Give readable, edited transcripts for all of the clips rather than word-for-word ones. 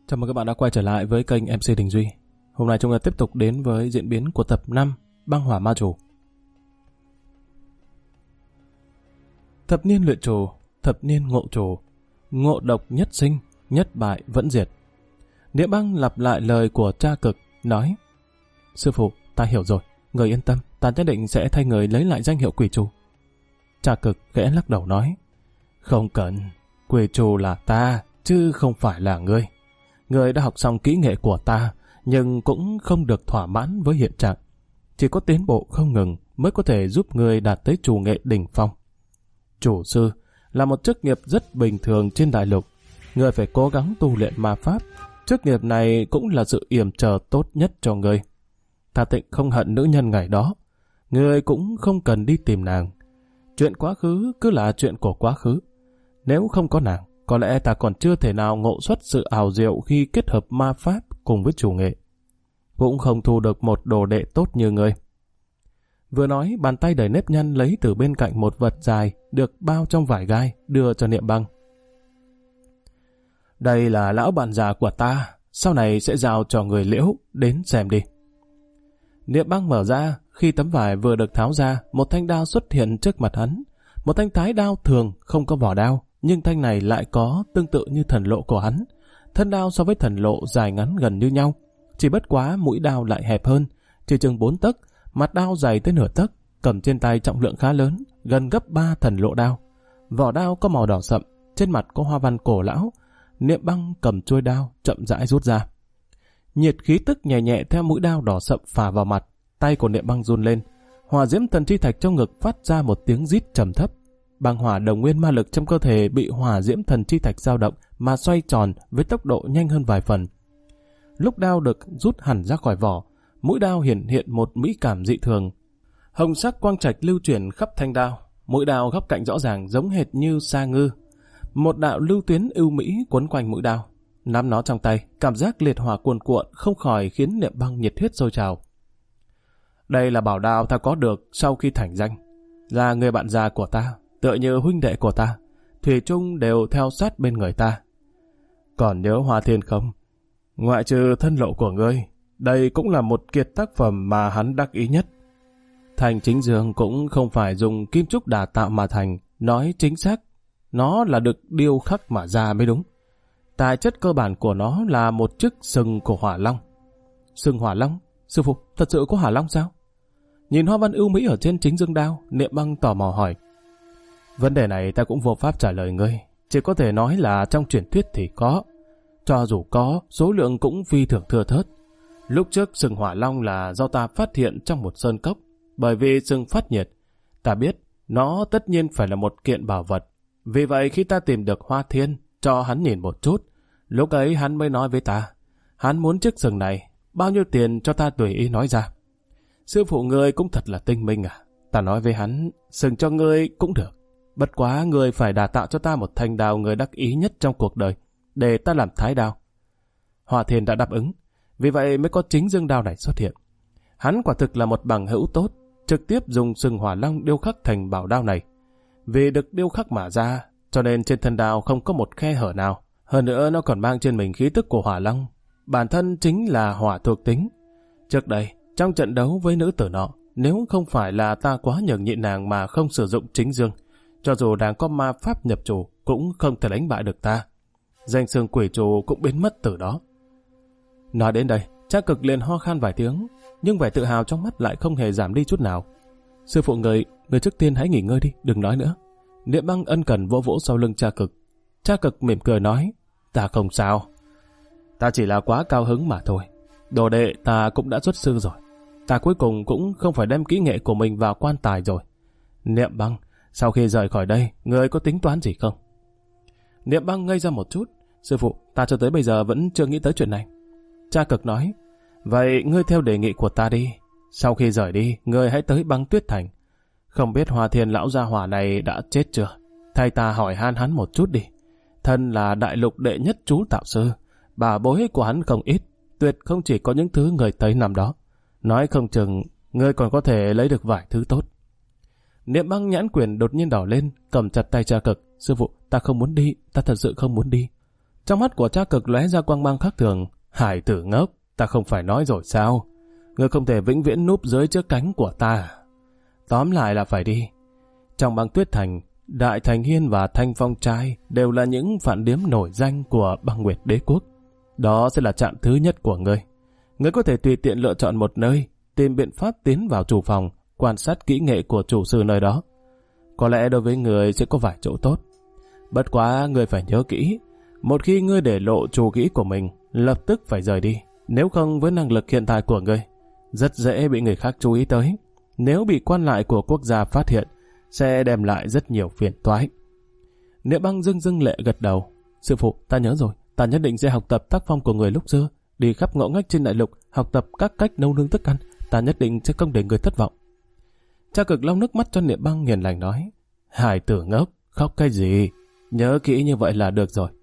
Chào mừng các bạn đã quay trở lại với kênh MC Đình Duy. Hôm nay chúng ta tiếp tục đến với diễn biến của tập 5 Băng Hỏa Ma Chủ. Thập niên luyện chủ, thập niên ngộ chủ, ngộ độc nhất sinh, nhất bại vẫn diệt. Niệm Băng lặp lại lời của cha Cực, nói: Sư phụ, ta hiểu rồi, người yên tâm, ta nhất định sẽ thay người lấy lại danh hiệu quỷ chủ. Cha Cực khẽ lắc đầu nói: Không cần, quỷ chủ là ta, chứ không phải là ngươi. Ngươi đã học xong kỹ nghệ của ta, nhưng cũng không được thỏa mãn với hiện trạng. Chỉ có tiến bộ không ngừng mới có thể giúp ngươi đạt tới chủ nghệ đỉnh phong. Chủ sư là một chức nghiệp rất bình thường trên đại lục. Ngươi phải cố gắng tu luyện ma pháp. Chức nghiệp này cũng là sự yểm trợ tốt nhất cho ngươi. Ta Tịnh không hận nữ nhân ngày đó. Ngươi cũng không cần đi tìm nàng. Chuyện quá khứ cứ là chuyện của quá khứ. Nếu không có nàng, có lẽ ta còn chưa thể nào ngộ xuất sự ảo diệu khi kết hợp ma pháp cùng với chủ nghệ. Cũng không thu được một đồ đệ tốt như ngươi. Vừa nói, bàn tay đầy nếp nhăn lấy từ bên cạnh một vật dài được bao trong vải gai đưa cho Niệm Băng. Đây là lão bạn già của ta, sau này sẽ giao cho người Liễu, đến xem đi. Niệm Băng mở ra, khi tấm vải vừa được tháo ra, một thanh đao xuất hiện trước mặt hắn. Một thanh thái đao thường, không có vỏ đao, nhưng thanh này lại có tương tự như thần lộ của hắn. Thân đao so với thần lộ dài ngắn gần như nhau, chỉ bất quá mũi đao lại hẹp hơn, chỉ chừng 4 tấc, mặt đao dày tới nửa tấc, cầm trên tay trọng lượng khá lớn, gần gấp 3 thần lộ đao. Vỏ đao có màu đỏ sậm, trên mặt có hoa văn cổ lão. Niệm Băng cầm chuôi đao, chậm rãi rút ra. Nhiệt khí tức nhẹ nhẹ theo mũi đao đỏ sậm phả vào mặt, tay của Niệm Băng run lên. Hỏa diễm thần chi thạch trong ngực phát ra một tiếng rít trầm thấp. Băng hỏa đồng nguyên ma lực trong cơ thể bị hỏa diễm thần chi thạch dao động mà xoay tròn với tốc độ nhanh hơn vài phần. Lúc đao được rút hẳn ra khỏi vỏ, mũi đao hiện một mỹ cảm dị thường. Hồng sắc quang trạch lưu chuyển khắp thanh đao, mũi đao góc cạnh rõ ràng giống hệt như sa ngư. Một đạo lưu tuyến ưu mỹ quấn quanh mũi đao. Nắm nó trong tay, cảm giác liệt hỏa cuồn cuộn không khỏi khiến Niệm Băng nhiệt huyết sôi trào. Đây là bảo đao ta có được sau khi thành danh, là người bạn già của ta, tựa như huynh đệ của ta, thủy chung đều theo sát bên người ta. Còn nhớ Hoa Thiên không? Ngoại trừ thân lộ của ngươi, đây cũng là một kiệt tác phẩm mà hắn đắc ý nhất. Thành Chính Dương cũng không phải dùng kim trúc đà tạo mà thành, nói chính xác, nó là được điêu khắc mà ra mới đúng. Tài chất cơ bản của nó là một chiếc sừng của hỏa long. Sừng hỏa long? Sư phụ, thật sự có hỏa long sao? Nhìn hoa văn ưu mỹ ở trên chính dương đao, Niệm Băng tò mò hỏi. Vấn đề này ta cũng vô pháp trả lời ngươi, chỉ có thể nói là trong truyền thuyết thì có. Cho dù có, số lượng cũng phi thường thưa thớt. Lúc trước sừng hỏa long là do ta phát hiện trong một sơn cốc, bởi vì sừng phát nhiệt. Ta biết, nó tất nhiên phải là một kiện bảo vật. Vì vậy khi ta tìm được Hoa Thiên, cho hắn nhìn một chút, lúc ấy hắn mới nói với ta, hắn muốn chiếc sừng này, bao nhiêu tiền cho ta tùy ý nói ra. Sư phụ ngươi cũng thật là tinh minh à. Ta nói với hắn, sừng cho ngươi cũng được. Bất quá ngươi phải đả tạo cho ta một thanh đao người đắc ý nhất trong cuộc đời, để ta làm thái đao. Hoa Thiên đã đáp ứng, vì vậy mới có chính dương đao này xuất hiện. Hắn quả thực là một bằng hữu tốt, trực tiếp dùng sừng hỏa long điêu khắc thành bảo đao này. Vì được điêu khắc mà ra, cho nên trên thân đao không có một khe hở nào. Hơn nữa nó còn mang trên mình khí tức của hỏa long. Bản thân chính là hỏa thuộc tính. Trước đây, trong trận đấu với nữ tử nọ, nếu không phải là ta quá nhường nhịn nàng mà không sử dụng chính dương, cho dù nàng có ma pháp nhập chủ cũng không thể đánh bại được ta. Danh xưng quỷ chủ cũng biến mất từ đó. Nói đến đây, Cha Cực liền ho khan vài tiếng, nhưng vẻ tự hào trong mắt lại không hề giảm đi chút nào. Sư phụ người trước tiên hãy nghỉ ngơi đi, đừng nói nữa. Niệm Băng ân cần vỗ vỗ sau lưng Cha Cực. Cha Cực mỉm cười nói, ta không sao. Ta chỉ là quá cao hứng mà thôi. Đồ đệ ta cũng đã xuất sư rồi. Ta cuối cùng cũng không phải đem kỹ nghệ của mình vào quan tài rồi. Niệm Băng, sau khi rời khỏi đây, ngươi có tính toán gì không? Niệm Băng ngây ra một chút. Sư phụ, ta cho tới bây giờ vẫn chưa nghĩ tới chuyện này. Cha Cực nói, vậy ngươi theo đề nghị của ta đi. Sau khi rời đi, ngươi hãy tới Băng Tuyết Thành. Không biết Hoa Thiên lão gia hỏa này đã chết chưa? Thay ta hỏi han hắn một chút đi. Thân là đại lục đệ nhất chú tạo sư, bà bối của hắn không ít, tuyệt không chỉ có những thứ người thấy nằm đó. Nói không chừng, ngươi còn có thể lấy được vài thứ tốt. Niệm Băng nhãn quyền đột nhiên đỏ lên, cầm chặt tay Cha Cực. Sư phụ, ta không muốn đi, ta thật sự không muốn đi. Trong mắt của cha Cực lóe ra quang mang khác thường. Hải tử ngốc, ta không phải nói rồi sao? Ngươi không thể vĩnh viễn núp dưới chiếc cánh của ta. Tóm lại là phải đi. Trong băng Tuyết Thành, Đại Thành Hiên và Thanh Phong Trai đều là những phản điếm nổi danh của băng Nguyệt Đế Quốc. Đó sẽ là trạm thứ nhất của ngươi. Ngươi có thể tùy tiện lựa chọn một nơi, tìm biện pháp tiến vào chủ phòng, quan sát kỹ nghệ của chủ sư nơi đó. Có lẽ đối với ngươi sẽ có vài chỗ tốt. Bất quá ngươi phải nhớ kỹ, một khi ngươi để lộ chủ kỹ của mình, lập tức phải rời đi. Nếu không, với năng lực hiện tại của ngươi, rất dễ bị người khác chú ý tới. Nếu bị quan lại của quốc gia phát hiện, sẽ đem lại rất nhiều phiền toái. Niệm Băng dưng lệ gật đầu. Sư phụ, ta nhớ rồi, ta nhất định sẽ học tập tác phong của người lúc xưa, đi khắp ngõ ngách trên đại lục, học tập các cách nấu nướng thức ăn. Ta nhất định sẽ không để người thất vọng. Cha Cực lau nước mắt cho Niệm Băng, hiền lành nói: Hải tử ngốc, khóc cái gì? Nhớ kỹ như vậy là được rồi.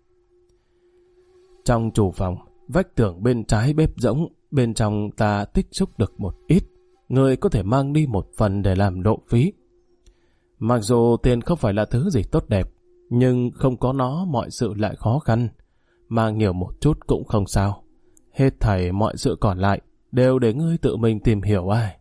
Trong chủ phòng, vách tường bên trái bếp rỗng, bên trong ta tích xúc được một ít. Người có thể mang đi một phần để làm độ phí. Mặc dù tiền không phải là thứ gì tốt đẹp, nhưng không có nó mọi sự lại khó khăn. Mang nhiều một chút cũng không sao. Hết thảy mọi sự còn lại đều để ngươi tự mình tìm hiểu ai.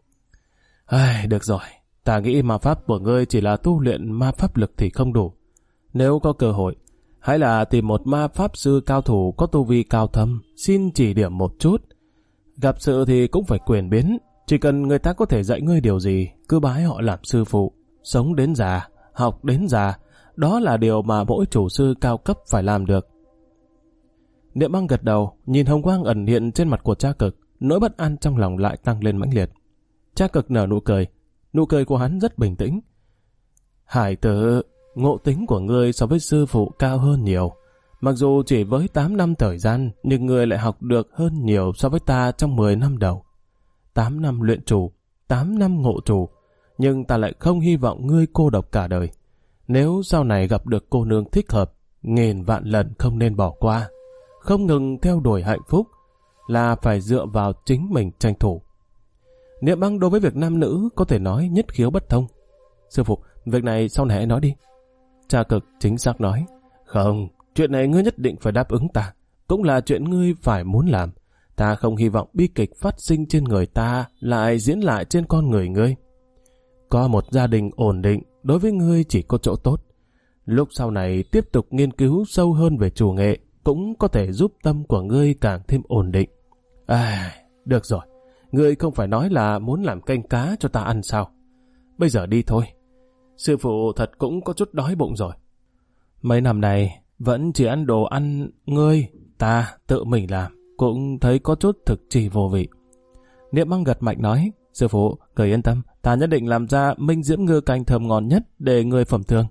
Được rồi, ta nghĩ ma pháp của ngươi chỉ là tu luyện ma pháp lực thì không đủ. Nếu có cơ hội, hãy là tìm một ma pháp sư cao thủ có tu vi cao thâm, xin chỉ điểm một chút. Gặp sự thì cũng phải quyền biến, chỉ cần người ta có thể dạy ngươi điều gì, cứ bái họ làm sư phụ. Sống đến già, học đến già, đó là điều mà mỗi chủ sư cao cấp phải làm được. Niệm Băng gật đầu, nhìn hồng quang ẩn hiện trên mặt của cha Cực, nỗi bất an trong lòng lại tăng lên mãnh liệt. Cha Cực nở nụ cười của hắn rất bình tĩnh. Hải tử, ngộ tính của ngươi so với sư phụ cao hơn nhiều. Mặc dù chỉ với 8 năm thời gian, nhưng ngươi lại học được hơn nhiều so với ta trong 10 năm đầu. 8 năm luyện chủ, 8 năm ngộ chủ, nhưng ta lại không hy vọng ngươi cô độc cả đời. Nếu sau này gặp được cô nương thích hợp, nghìn vạn lần không nên bỏ qua. Không ngừng theo đuổi hạnh phúc, là phải dựa vào chính mình tranh thủ. Niệm Băng đối với việc nam nữ có thể nói nhất khiếu bất thông. Sư phụ, việc này sau này hãy nói đi. Cha Cực chính xác nói: Không, chuyện này ngươi nhất định phải đáp ứng ta, cũng là chuyện ngươi phải muốn làm. Ta không hy vọng bi kịch phát sinh trên người ta lại diễn lại trên con người ngươi. Có một gia đình ổn định đối với ngươi chỉ có chỗ tốt. Lúc sau này tiếp tục nghiên cứu sâu hơn về chủ nghệ cũng có thể giúp tâm của ngươi càng thêm ổn định. Được rồi, ngươi không phải nói là muốn làm canh cá cho ta ăn sao? Bây giờ đi thôi. Sư phụ thật cũng có chút đói bụng rồi. Mấy năm này vẫn chỉ ăn đồ ăn ngươi, ta tự mình làm, cũng thấy có chút thực trì vô vị. Niệm Băng gật mạnh nói: Sư phụ, người yên tâm, ta nhất định làm ra minh diễm ngư canh thơm ngon nhất để người phẩm thương.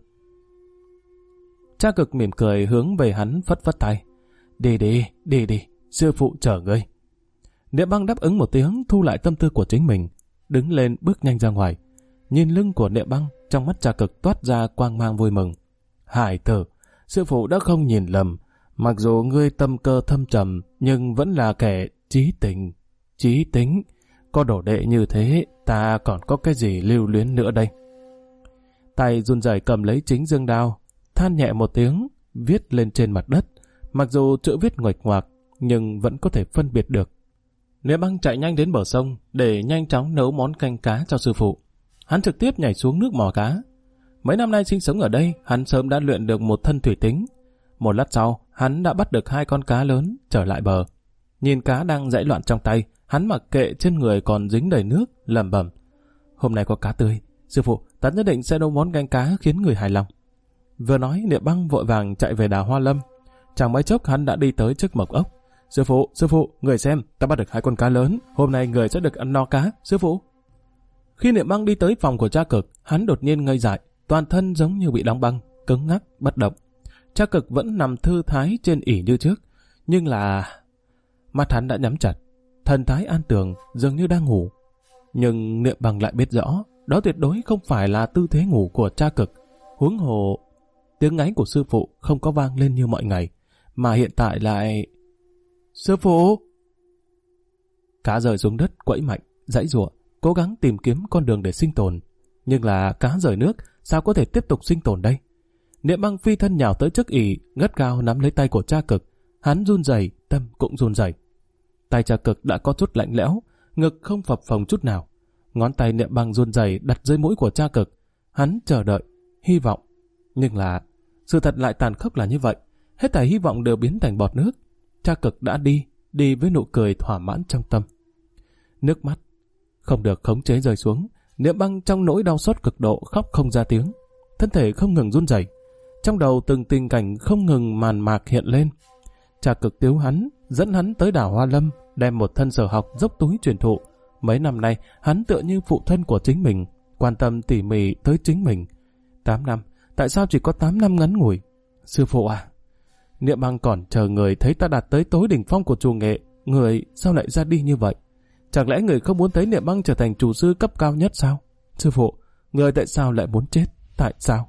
Cha Cực mỉm cười hướng về hắn phất phất tay: Đi đi, sư phụ chờ ngươi. Niệm Băng đáp ứng một tiếng, thu lại tâm tư của chính mình, đứng lên bước nhanh ra ngoài. Nhìn lưng của Niệm Băng, trong mắt Cha Cực toát ra quang mang vui mừng. Hải tử, sư phụ đã không nhìn lầm, mặc dù ngươi tâm cơ thâm trầm, nhưng vẫn là kẻ trí tính. Có đồ đệ như thế, ta còn có cái gì lưu luyến nữa đây? Tay run rẩy cầm lấy chính dương đao, than nhẹ một tiếng, viết lên trên mặt đất. Mặc dù chữ viết nguệch ngoạc, nhưng vẫn có thể phân biệt được. Niệm Băng chạy nhanh đến bờ sông để nhanh chóng nấu món canh cá cho sư phụ. Hắn trực tiếp nhảy xuống nước mò cá. Mấy năm nay sinh sống ở đây, hắn sớm đã luyện được một thân thủy tính. Một lát sau, hắn đã bắt được 2 con cá lớn trở lại bờ. Nhìn cá đang giãy loạn trong tay, hắn mặc kệ trên người còn dính đầy nước, lẩm bẩm: Hôm nay có cá tươi, sư phụ, ta nhất định sẽ nấu món canh cá khiến người hài lòng. Vừa nói, Niệm Băng vội vàng chạy về đào hoa lâm. Chẳng mấy chốc hắn đã đi tới trước mộc ốc. Sư phụ, người xem, ta bắt được 2 con cá lớn, hôm nay người sẽ được ăn no cá, sư phụ. Khi Niệm Băng đi tới phòng của Cha Cực, hắn đột nhiên ngây dại, toàn thân giống như bị đóng băng, cứng ngắc, bất động. Cha Cực vẫn nằm thư thái trên ỷ như trước, nhưng là mắt hắn đã nhắm chặt, thần thái an tường, dường như đang ngủ. Nhưng Niệm Băng lại biết rõ, đó tuyệt đối không phải là tư thế ngủ của Cha Cực. Huống hồ, tiếng ngáy của sư phụ không có vang lên như mọi ngày, mà hiện tại lại... Sư phụ! Cá rơi xuống đất quẫy mạnh, giãy giụa, cố gắng tìm kiếm con đường để sinh tồn. Nhưng là cá rời nước, sao có thể tiếp tục sinh tồn đây? Niệm Băng phi thân nhào tới trước ỷ, gắt gao nắm lấy tay của Cha Cực. Hắn run rẩy, tâm cũng run rẩy. Tay Cha Cực đã có chút lạnh lẽo, ngực không phập phồng chút nào. Ngón tay Niệm Băng run rẩy đặt dưới mũi của Cha Cực. Hắn chờ đợi, hy vọng. Nhưng là sự thật lại tàn khốc là như vậy. Hết thảy hy vọng đều biến thành bọt nước. Cha Cực đã đi với nụ cười thỏa mãn trong tâm. Nước mắt không được khống chế rơi xuống. Niệm Băng trong nỗi đau xót cực độ khóc không ra tiếng. Thân thể không ngừng run rẩy. Trong đầu từng tình cảnh không ngừng màn mạc hiện lên. Cha Cực cứu hắn, dẫn hắn tới đảo Hoa Lâm, đem một thân sở học dốc túi truyền thụ. Mấy năm nay, hắn tựa như phụ thân của chính mình, quan tâm tỉ mỉ tới chính mình. 8 năm, tại sao chỉ có 8 năm ngắn ngủi? Sư phụ à, Niệm Băng còn chờ người thấy ta đạt tới tối đỉnh phong của trù nghệ, người sao lại ra đi như vậy? Chẳng lẽ người không muốn thấy Niệm Băng trở thành chủ sư cấp cao nhất sao? Sư phụ, người tại sao lại muốn chết? Tại sao?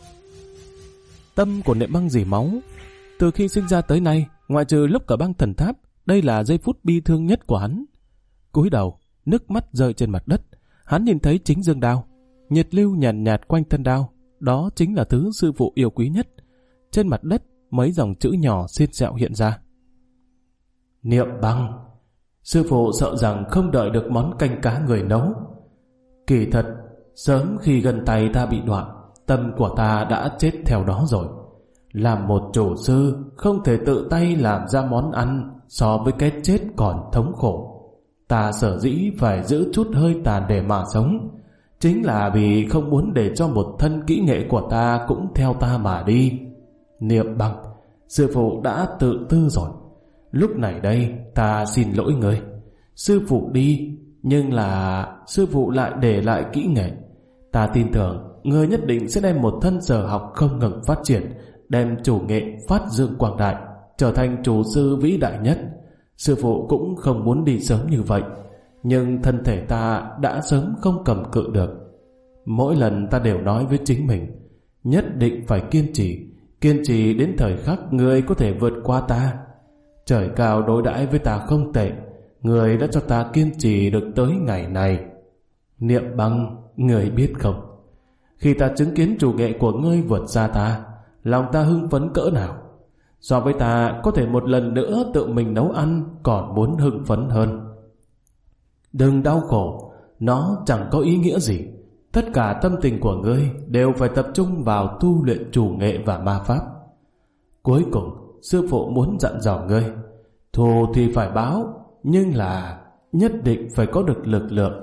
Tâm của Niệm Băng rỉ máu. Từ khi sinh ra tới nay, ngoại trừ lúc ở băng thần tháp, đây là giây phút bi thương nhất của hắn. Cúi đầu, nước mắt rơi trên mặt đất. Hắn nhìn thấy chính dương đao, nhiệt lưu nhàn nhạt quanh thân đao. Đó chính là thứ sư phụ yêu quý nhất. Trên mặt đất, mấy dòng chữ nhỏ xiên xẹo hiện ra. Niệm Băng, sư phụ sợ rằng không đợi được món canh cá người nấu. Kỳ thật, sớm khi gần tay ta bị đoạn, tâm của ta đã chết theo đó rồi. Làm một chủ sư không thể tự tay làm ra món ăn, so với cái chết còn thống khổ. Ta sở dĩ phải giữ chút hơi tàn để mà sống, chính là vì không muốn để cho một thân kỹ nghệ của ta cũng theo ta mà đi. Niệm Băng, sư phụ đã tự tư rồi. Lúc này đây ta xin lỗi người. Sư phụ đi, nhưng là sư phụ lại để lại kỹ nghệ. Ta tin tưởng người nhất định sẽ đem một thân sở học không ngừng phát triển, đem chủ nghệ phát dương quang đại, trở thành chủ sư vĩ đại nhất. Sư phụ cũng không muốn đi sớm như vậy, nhưng thân thể ta đã sớm không cầm cự được. Mỗi lần ta đều nói với chính mình, nhất định phải kiên trì đến thời khắc người có thể vượt qua ta. Trời cao đối đãi với ta không tệ, người đã cho ta kiên trì được tới ngày này. Niệm Băng, người biết không, khi ta chứng kiến chủ nghệ của ngươi vượt xa ta, lòng ta hưng phấn cỡ nào. So với ta có thể một lần nữa tự mình nấu ăn còn muốn hưng phấn hơn. Đừng đau khổ, nó chẳng có ý nghĩa gì. Tất cả tâm tình của ngươi đều phải tập trung vào tu luyện chủ nghệ và ma pháp. Cuối cùng, sư phụ muốn dặn dò ngươi, thù thì phải báo, nhưng là nhất định phải có được lực lượng.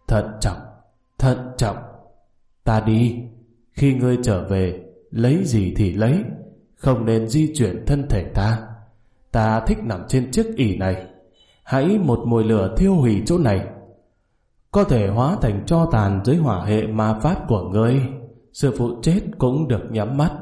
Thận trọng. Ta đi, khi ngươi trở về, lấy gì thì lấy, không nên di chuyển thân thể ta. Ta thích nằm trên chiếc ỷ này. Hãy một mồi lửa thiêu hủy chỗ này, có thể hóa thành tro tàn dưới hỏa hệ ma pháp của ngươi. Sư phụ chết cũng được nhắm mắt.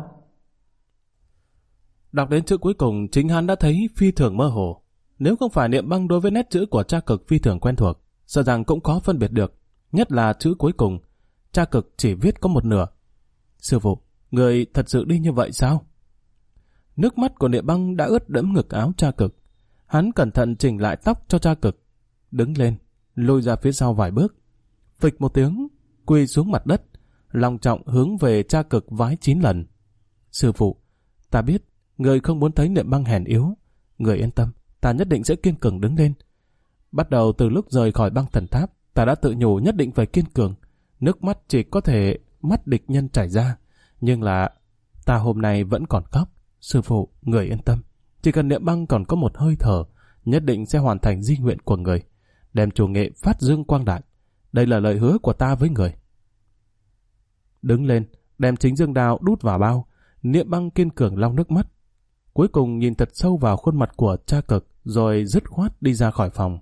Đọc đến chữ cuối cùng, chính hắn đã thấy phi thường mơ hồ. Nếu không phải Niệm Băng đối với nét chữ của Cha Cực phi thường quen thuộc, sợ rằng cũng có phân biệt được. Nhất là chữ cuối cùng, Cha Cực chỉ viết có một nửa. Sư phụ, người thật sự đi như vậy sao? Nước mắt của Niệm Băng đã ướt đẫm ngực áo Cha Cực. Hắn cẩn thận chỉnh lại tóc cho Cha Cực, đứng lên, lùi ra phía sau vài bước, phịch một tiếng, quỳ xuống mặt đất, long trọng hướng về Cha Cực vái 9 lần. Sư phụ, ta biết người không muốn thấy Niệm Băng hèn yếu. Người yên tâm, ta nhất định sẽ kiên cường đứng lên. Bắt đầu từ lúc rời khỏi băng thần tháp, ta đã tự nhủ nhất định phải kiên cường. Nước mắt chỉ có thể mắt địch nhân chảy ra, nhưng là ta hôm nay vẫn còn khóc. Sư phụ, người yên tâm, chỉ cần Niệm Băng còn có một hơi thở, nhất định sẽ hoàn thành di nguyện của người, đem chủ nghệ phát dương quang đại. Đây là lời hứa của ta với người. Đứng lên, đem chính dương đao đút vào bao. Niệm Băng kiên cường lau nước mắt, cuối cùng nhìn thật sâu vào khuôn mặt của Cha Cực, rồi dứt khoát đi ra khỏi phòng.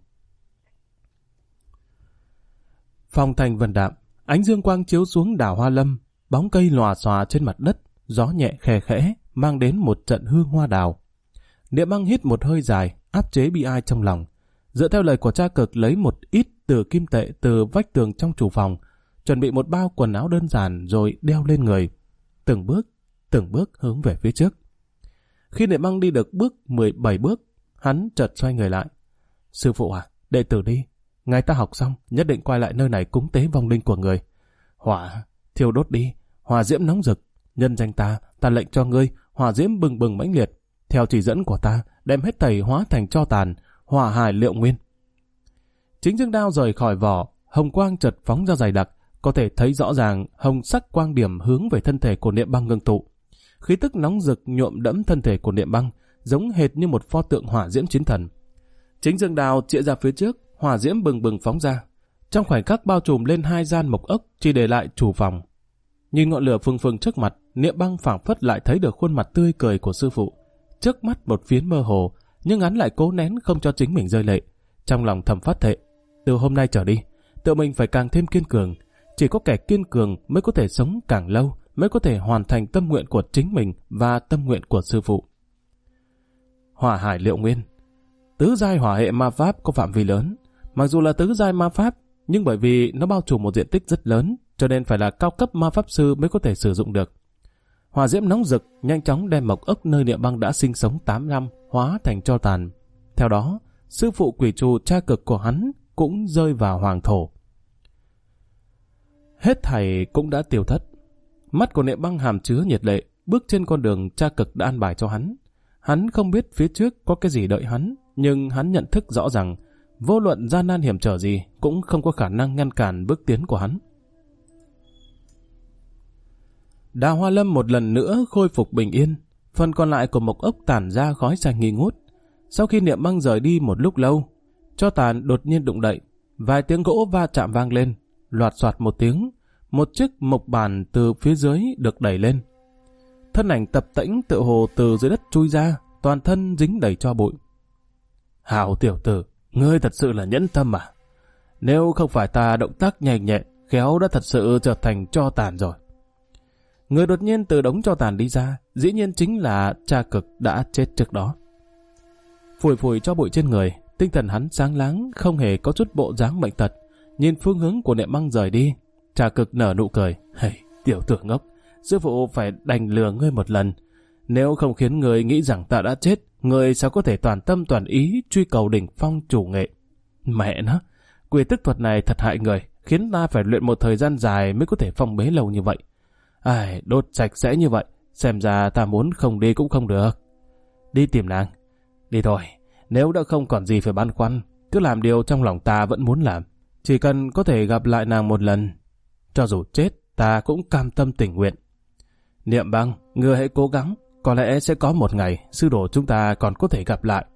Phong thành vần đạm, ánh dương quang chiếu xuống đảo Hoa Lâm, bóng cây lòa xòa trên mặt đất, gió nhẹ khè khẽ mang đến một trận hương hoa đào. Niệm Băng hít một hơi dài, áp chế bi ai trong lòng. Dựa theo lời của Cha Cực, lấy một ít từ kim tệ từ vách tường trong chủ phòng, chuẩn bị một bao quần áo đơn giản rồi đeo lên người, từng bước hướng về phía trước. Khi Niệm Băng đi được bước 17 bước, hắn chợt xoay người lại. Sư phụ à, đệ tử đi. Ngày ta học xong, nhất định quay lại nơi này cúng tế vong linh của người. Hỏa thiêu đốt đi, hỏa diễm nóng rực, Nhân danh ta lệnh cho ngươi, hỏa diễm bừng bừng mãnh liệt. Theo chỉ dẫn của ta, đem hết thảy hóa thành tro tàn, hỏa hải liệu nguyên. Chính dương đao rời khỏi vỏ, hồng quang chợt phóng ra dày đặc, có thể thấy rõ ràng hồng sắc quang điểm hướng về thân thể của Niệm Băng ngưng tụ. Khí tức nóng rực nhuộm đẫm thân thể của Niệm Băng, giống hệt như một pho tượng hỏa diễm chiến thần. Chính dương đao chĩa ra phía trước, hỏa diễm bừng bừng phóng ra. Trong khoảnh khắc bao trùm lên 2 gian mộc ốc, chỉ để lại chủ phòng. Nhìn ngọn lửa phừng phừng trước mặt, Niệm Băng phảng phất lại thấy được khuôn mặt tươi cười của sư phụ. Trước mắt một phiến mơ hồ, nhưng hắn lại cố nén không cho chính mình rơi lệ. Trong lòng thầm phát thệ, từ hôm nay trở đi, tự mình phải càng thêm kiên cường. Chỉ có kẻ kiên cường mới có thể sống càng lâu, mới có thể hoàn thành tâm nguyện của chính mình và tâm nguyện của sư phụ. Hỏa hải liệu nguyên. Tứ giai hỏa hệ ma pháp có phạm vi lớn. Mặc dù là tứ giai ma pháp, nhưng bởi vì nó bao trùm một diện tích rất lớn, cho nên phải là cao cấp ma pháp sư mới có thể sử dụng được. Hỏa diễm nóng rực nhanh chóng đem mộc ốc nơi Niệm Băng đã sinh sống 8 năm hóa thành tro tàn. Theo đó, sư phụ quỷ trù cha cực của hắn cũng rơi vào hoàng thổ. Hết thảy cũng đã tiêu thất. Mắt của Niệm Băng hàm chứa nhiệt lệ, bước trên con đường cha cực đã an bài cho hắn. Hắn không biết phía trước có cái gì đợi hắn, nhưng hắn nhận thức rõ rằng vô luận gian nan hiểm trở gì cũng không có khả năng ngăn cản bước tiến của hắn. Đào Hoa Lâm một lần nữa khôi phục bình yên, phần còn lại của mộc ốc tản ra khói xanh nghi ngút. Sau khi Niệm Băng rời đi một lúc lâu, tro tàn đột nhiên đụng đậy, vài tiếng gỗ va chạm vang lên, loạt soạt một tiếng, một chiếc mộc bàn từ phía dưới được đẩy lên. Thân ảnh tập tễnh tựa hồ từ dưới đất chui ra, toàn thân dính đầy tro bụi. Hảo tiểu tử, ngươi thật sự là nhẫn tâm à? Nếu không phải ta động tác nhanh nhẹn, khéo đã thật sự trở thành tro tàn rồi. Người đột nhiên từ đống tro tàn đi ra, dĩ nhiên chính là cha cực đã chết trước đó. Phủi phủi tro bụi trên người, tinh thần hắn sáng láng, không hề có chút bộ dáng bệnh tật. Nhìn phương hướng của Niệm Băng rời đi, cha cực nở nụ cười. Hey, tiểu tử ngốc, sư phụ phải đành lừa ngươi một lần. Nếu không khiến ngươi nghĩ rằng ta đã chết, ngươi sao có thể toàn tâm toàn ý truy cầu đỉnh phong chủ nghệ. Mẹ nó, quỷ tức thuật này thật hại người, khiến ta phải luyện một thời gian dài mới có thể phong bế lâu như vậy. Ai, đốt sạch sẽ như vậy, xem ra ta muốn không đi cũng không được. Đi tìm nàng. Đi thôi, nếu đã không còn gì phải băn khoăn, cứ làm điều trong lòng ta vẫn muốn làm. Chỉ cần có thể gặp lại nàng một lần, cho dù chết, ta cũng cam tâm tình nguyện. Niệm Băng, ngươi hãy cố gắng, có lẽ sẽ có một ngày sư đồ chúng ta còn có thể gặp lại.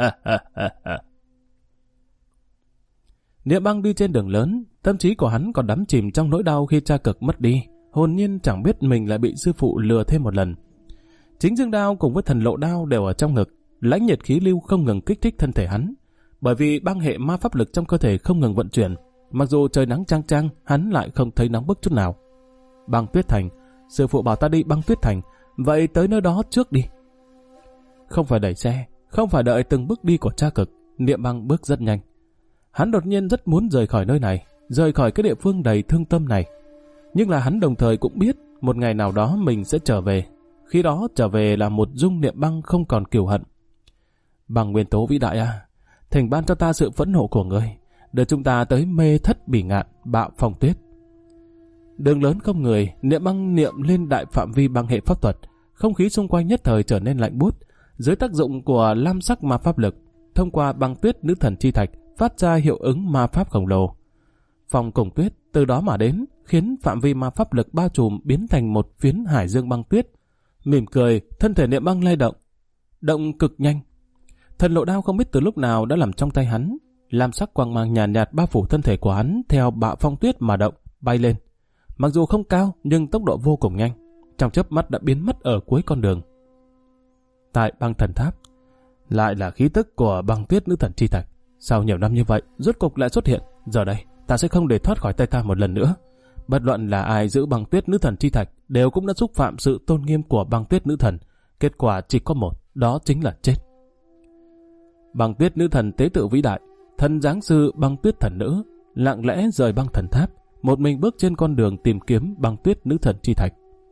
Niệm Băng đi trên đường lớn, tâm trí của hắn còn đắm chìm trong nỗi đau khi cha cực mất đi, hồn nhiên chẳng biết mình lại bị sư phụ lừa thêm một lần. Chính dương đao cùng với thần lộ đao đều ở trong ngực, lãnh nhiệt khí lưu không ngừng kích thích thân thể hắn. Bởi vì băng hệ ma pháp lực trong cơ thể không ngừng vận chuyển, mặc dù trời nắng chang chang, hắn lại không thấy nóng bức chút nào. Băng Tuyết Thành, sư phụ bảo ta đi Băng Tuyết Thành, vậy tới nơi đó trước đi. Không phải đẩy xe, không phải đợi từng bước đi của cha cực, Niệm Băng bước rất nhanh. Hắn đột nhiên rất muốn rời khỏi nơi này, rời khỏi cái địa phương đầy thương tâm này. Nhưng là hắn đồng thời cũng biết một ngày nào đó mình sẽ trở về. Khi đó trở về là một dung Niệm Băng không còn kiều hận. Bằng nguyên tố vĩ đại à, thỉnh ban cho ta sự phẫn nộ của ngươi, đưa chúng ta tới mê thất bỉ ngạn, bạo phong tuyết. Đường lớn không người, Niệm Băng niệm lên đại phạm vi băng hệ pháp thuật, không khí xung quanh nhất thời trở nên lạnh buốt. Dưới tác dụng của lam sắc ma pháp lực, thông qua băng tuyết nữ thần chi thạch phát ra hiệu ứng ma pháp khổng lồ. Phong cùng tuyết từ đó mà đến, khiến phạm vi ma pháp lực bao trùm biến thành một phiến hải dương băng tuyết. Mỉm cười, thân thể Niệm Băng lay động, động cực nhanh. Thần lộ đao không biết từ lúc nào đã nằm trong tay hắn, lam sắc quang mang nhàn nhạt bao phủ thân thể của hắn theo bạo phong tuyết mà động, bay lên. Mặc dù không cao nhưng tốc độ vô cùng nhanh, trong chớp mắt đã biến mất ở cuối con đường. Tại băng thần tháp, lại là khí tức của băng tuyết nữ thần chi thạch. Sau nhiều năm như vậy, rốt cục lại xuất hiện. Giờ đây, ta sẽ không để thoát khỏi tay ta một lần nữa. Bất luận là ai giữ băng tuyết nữ thần chi thạch, đều cũng đã xúc phạm sự tôn nghiêm của băng tuyết nữ thần. Kết quả chỉ có một, đó chính là chết. Băng tuyết nữ thần tế tự vĩ đại, thần giáng sư băng tuyết thần nữ, lặng lẽ rời băng thần tháp, một mình bước trên con đường tìm kiếm băng tuyết nữ thần chi thạch.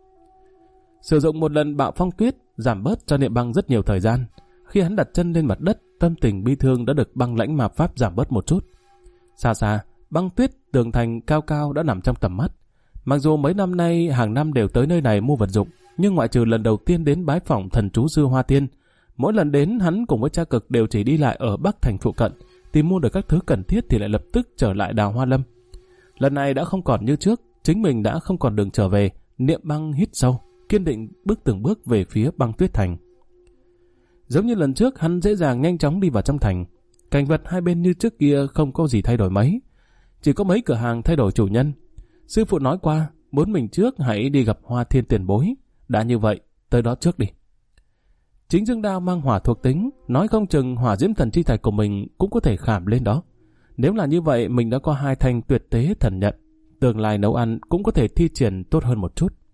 Sử dụng một lần bạo phong tuyết, giảm bớt cho Niệm Băng rất nhiều thời gian. Khi hắn đặt chân lên mặt đất, tâm tình bi thương đã được băng lãnh ma pháp giảm bớt một chút. Xa xa, băng tuyết tường thành cao cao đã nằm trong tầm mắt. Mặc dù mấy năm nay hàng năm đều tới nơi này mua vật dụng, nhưng ngoại trừ lần đầu tiên đến bái phỏng thần chú sư Hoa Tiên, mỗi lần đến hắn cùng với cha Cực đều chỉ đi lại ở Bắc thành phụ cận, tìm mua được các thứ cần thiết thì lại lập tức trở lại Đào Hoa Lâm. Lần này đã không còn như trước, chính mình đã không còn đường trở về. Niệm Băng hít sâu, kiên định bước từng bước về phía Băng Tuyết Thành. Giống như lần trước, hắn dễ dàng nhanh chóng đi vào trong thành. Cảnh vật hai bên như trước kia không có gì thay đổi mấy, chỉ có mấy cửa hàng thay đổi chủ nhân. Sư phụ nói qua, muốn mình trước hãy đi gặp Hoa Thiên tiền bối. Đã như vậy, tới đó trước đi. Chính dương đao mang hỏa thuộc tính, nói không chừng hỏa diễm thần chi thạch của mình cũng có thể khảm lên đó. Nếu là như vậy, mình đã có 2 thanh tuyệt tế thần nhận, tương lai nấu ăn cũng có thể thi triển tốt hơn một chút.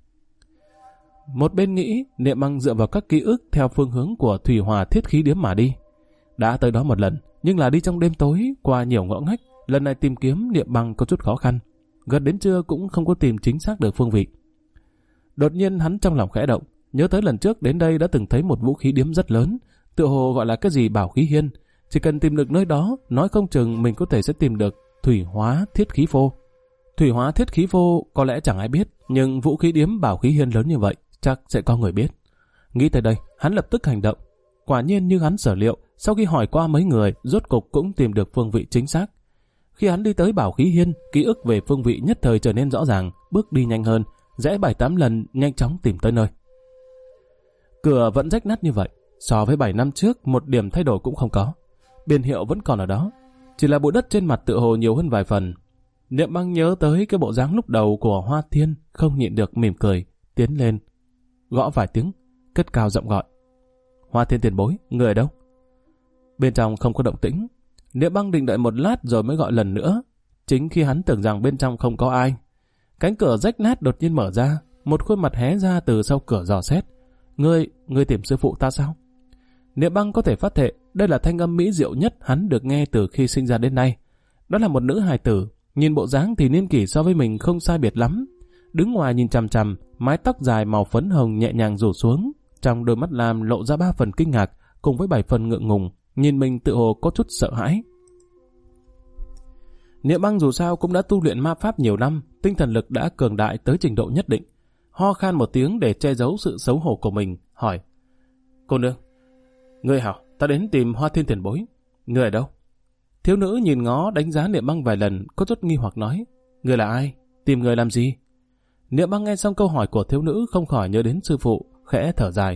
Một bên nghĩ, Niệm Băng dựa vào các ký ức theo phương hướng của Thủy Hỏa Thiết Khí Điếm mà đi. Đã tới đó một lần, nhưng là đi trong đêm tối, qua nhiều ngõ ngách. Lần này tìm kiếm Niệm Băng có chút khó khăn. Gần đến trưa cũng không có tìm chính xác được phương vị. Đột nhiên hắn trong lòng khẽ động, nhớ tới lần trước đến đây đã từng thấy một vũ khí điếm rất lớn, tựa hồ gọi là cái gì Bảo Khí Hiên. Chỉ cần tìm được nơi đó, nói không chừng mình có thể sẽ tìm được Thủy Hóa Thiết Khí Phô. Thủy Hóa Thiết Khí Phô có lẽ chẳng ai biết, nhưng vũ khí điếm Bảo Khí Hiên lớn như vậy, chắc sẽ có người biết. Nghĩ tới đây, hắn lập tức hành động. Quả nhiên như hắn sở liệu, sau khi hỏi qua mấy người, rốt cục cũng tìm được phương vị chính xác. Khi hắn đi tới Bảo Khí Hiên, ký ức về phương vị nhất thời trở nên rõ ràng, bước đi nhanh hơn, rẽ 7-8 lần nhanh chóng tìm tới nơi. Cửa vẫn rách nát như vậy, so với 7 năm trước một điểm thay đổi cũng không có. Biển hiệu vẫn còn ở đó, chỉ là bụi đất trên mặt tựa hồ nhiều hơn vài phần. Niệm Băng nhớ tới cái bộ dáng lúc đầu của Hoa Thiên, không nhịn được mỉm cười, tiến lên, gõ vài tiếng, cất cao giọng gọi. Hoa Thiên tiền bối, người ở đâu? Bên trong không có động tĩnh. Niệm Băng định đợi một lát rồi mới gọi lần nữa. Chính khi hắn tưởng rằng bên trong không có ai, cánh cửa rách nát đột nhiên mở ra, một khuôn mặt hé ra từ sau cửa dò xét. Ngươi tìm sư phụ ta sao? Niệm Băng có thể phát thệ, đây là thanh âm mỹ diệu nhất hắn được nghe từ khi sinh ra đến nay. Đó là một nữ hài tử, nhìn bộ dáng thì niên kỷ so với mình không sai biệt lắm. Đứng ngoài nhìn chằm chằm, mái tóc dài màu phấn hồng nhẹ nhàng rủ xuống, trong đôi mắt lam lộ ra 3 phần kinh ngạc cùng với 7 phần ngượng ngùng, nhìn mình tự hồ có chút sợ hãi. Niệm Băng dù sao cũng đã tu luyện ma pháp nhiều năm, tinh thần lực đã cường đại tới trình độ nhất định. Ho khan một tiếng để che giấu sự xấu hổ của mình, hỏi: Cô nương, ngươi hảo, ta đến tìm Hoa Thiên tiền bối. Ngươi ở đâu? Thiếu nữ nhìn ngó đánh giá Niệm Băng vài lần, có chút nghi hoặc nói: Ngươi là ai? Tìm người làm gì? Niệm Băng nghe xong câu hỏi của thiếu nữ không khỏi nhớ đến sư phụ, khẽ thở dài.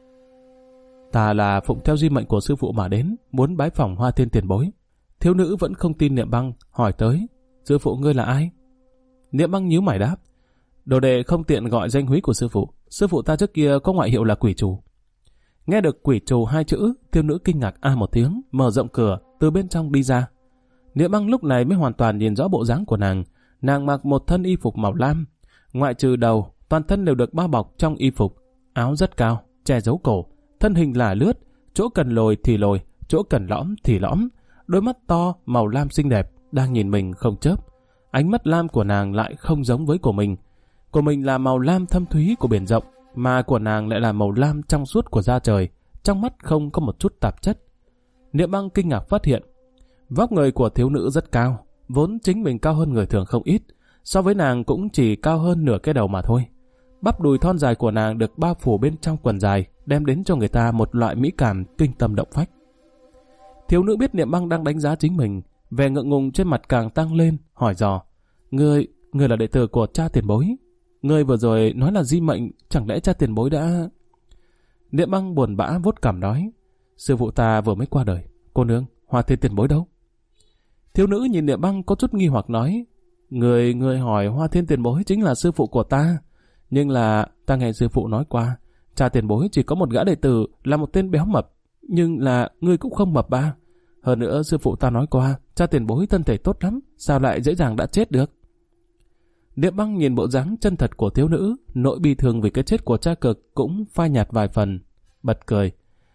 Ta là phụng theo di mệnh của sư phụ mà đến, muốn bái phỏng Hoa Thiên tiền bối. Thiếu nữ vẫn không tin Niệm Băng, hỏi tới: Sư phụ ngươi là ai? Niệm Băng nhíu mày đáp: Đồ đệ không tiện gọi danh húy của sư phụ ta trước kia có ngoại hiệu là Quỷ Trù. Nghe được Quỷ Trù 2 chữ, thiếu nữ kinh ngạc a một tiếng, mở rộng cửa, từ bên trong đi ra. Niệm Băng lúc này mới hoàn toàn nhìn rõ bộ dáng của nàng. Nàng mặc một thân y phục màu lam, ngoại trừ đầu, toàn thân đều được bao bọc trong y phục, áo rất cao, che giấu cổ, thân hình là lướt, chỗ cần lồi thì lồi, chỗ cần lõm thì lõm, đôi mắt to màu lam xinh đẹp đang nhìn mình không chớp. Ánh mắt lam của nàng lại không giống với của mình. Của mình là màu lam thâm thúy của biển rộng, mà của nàng lại là màu lam trong suốt của da trời, trong mắt không có một chút tạp chất. Niệm Băng kinh ngạc phát hiện, vóc người của thiếu nữ rất cao, vốn chính mình cao hơn người thường không ít, so với nàng cũng chỉ cao hơn nửa cái đầu mà thôi. Bắp đùi thon dài của nàng được bao phủ bên trong quần dài, đem đến cho người ta một loại mỹ cảm kinh tâm động phách. Thiếu nữ biết Niệm Băng đang đánh giá chính mình, vẻ ngượng ngùng trên mặt càng tăng lên, hỏi dò: Ngươi là đệ tử của cha tiền bối? Ngươi vừa rồi nói là di mệnh, chẳng lẽ cha tiền bối đã... Niệm Băng buồn bã vuốt cằm nói: Sư phụ ta vừa mới qua đời. Cô nương, Hoa Thiên tiền bối đâu? Thiếu nữ nhìn Niệm Băng có chút nghi hoặc nói: Người hỏi Hoa Thiên tiền bối chính là sư phụ của ta. Nhưng là ta nghe sư phụ nói qua, cha tiền bối chỉ có một gã đệ tử là một tên béo mập, nhưng là ngươi cũng không mập ba. Hơn nữa sư phụ ta nói qua, cha tiền bối thân thể tốt lắm, sao lại dễ dàng đã chết được? Niệm Băng nhìn bộ dáng chân thật của thiếu nữ, nỗi bi thương vì cái chết của cha Cực cũng phai nhạt vài phần, bật cười.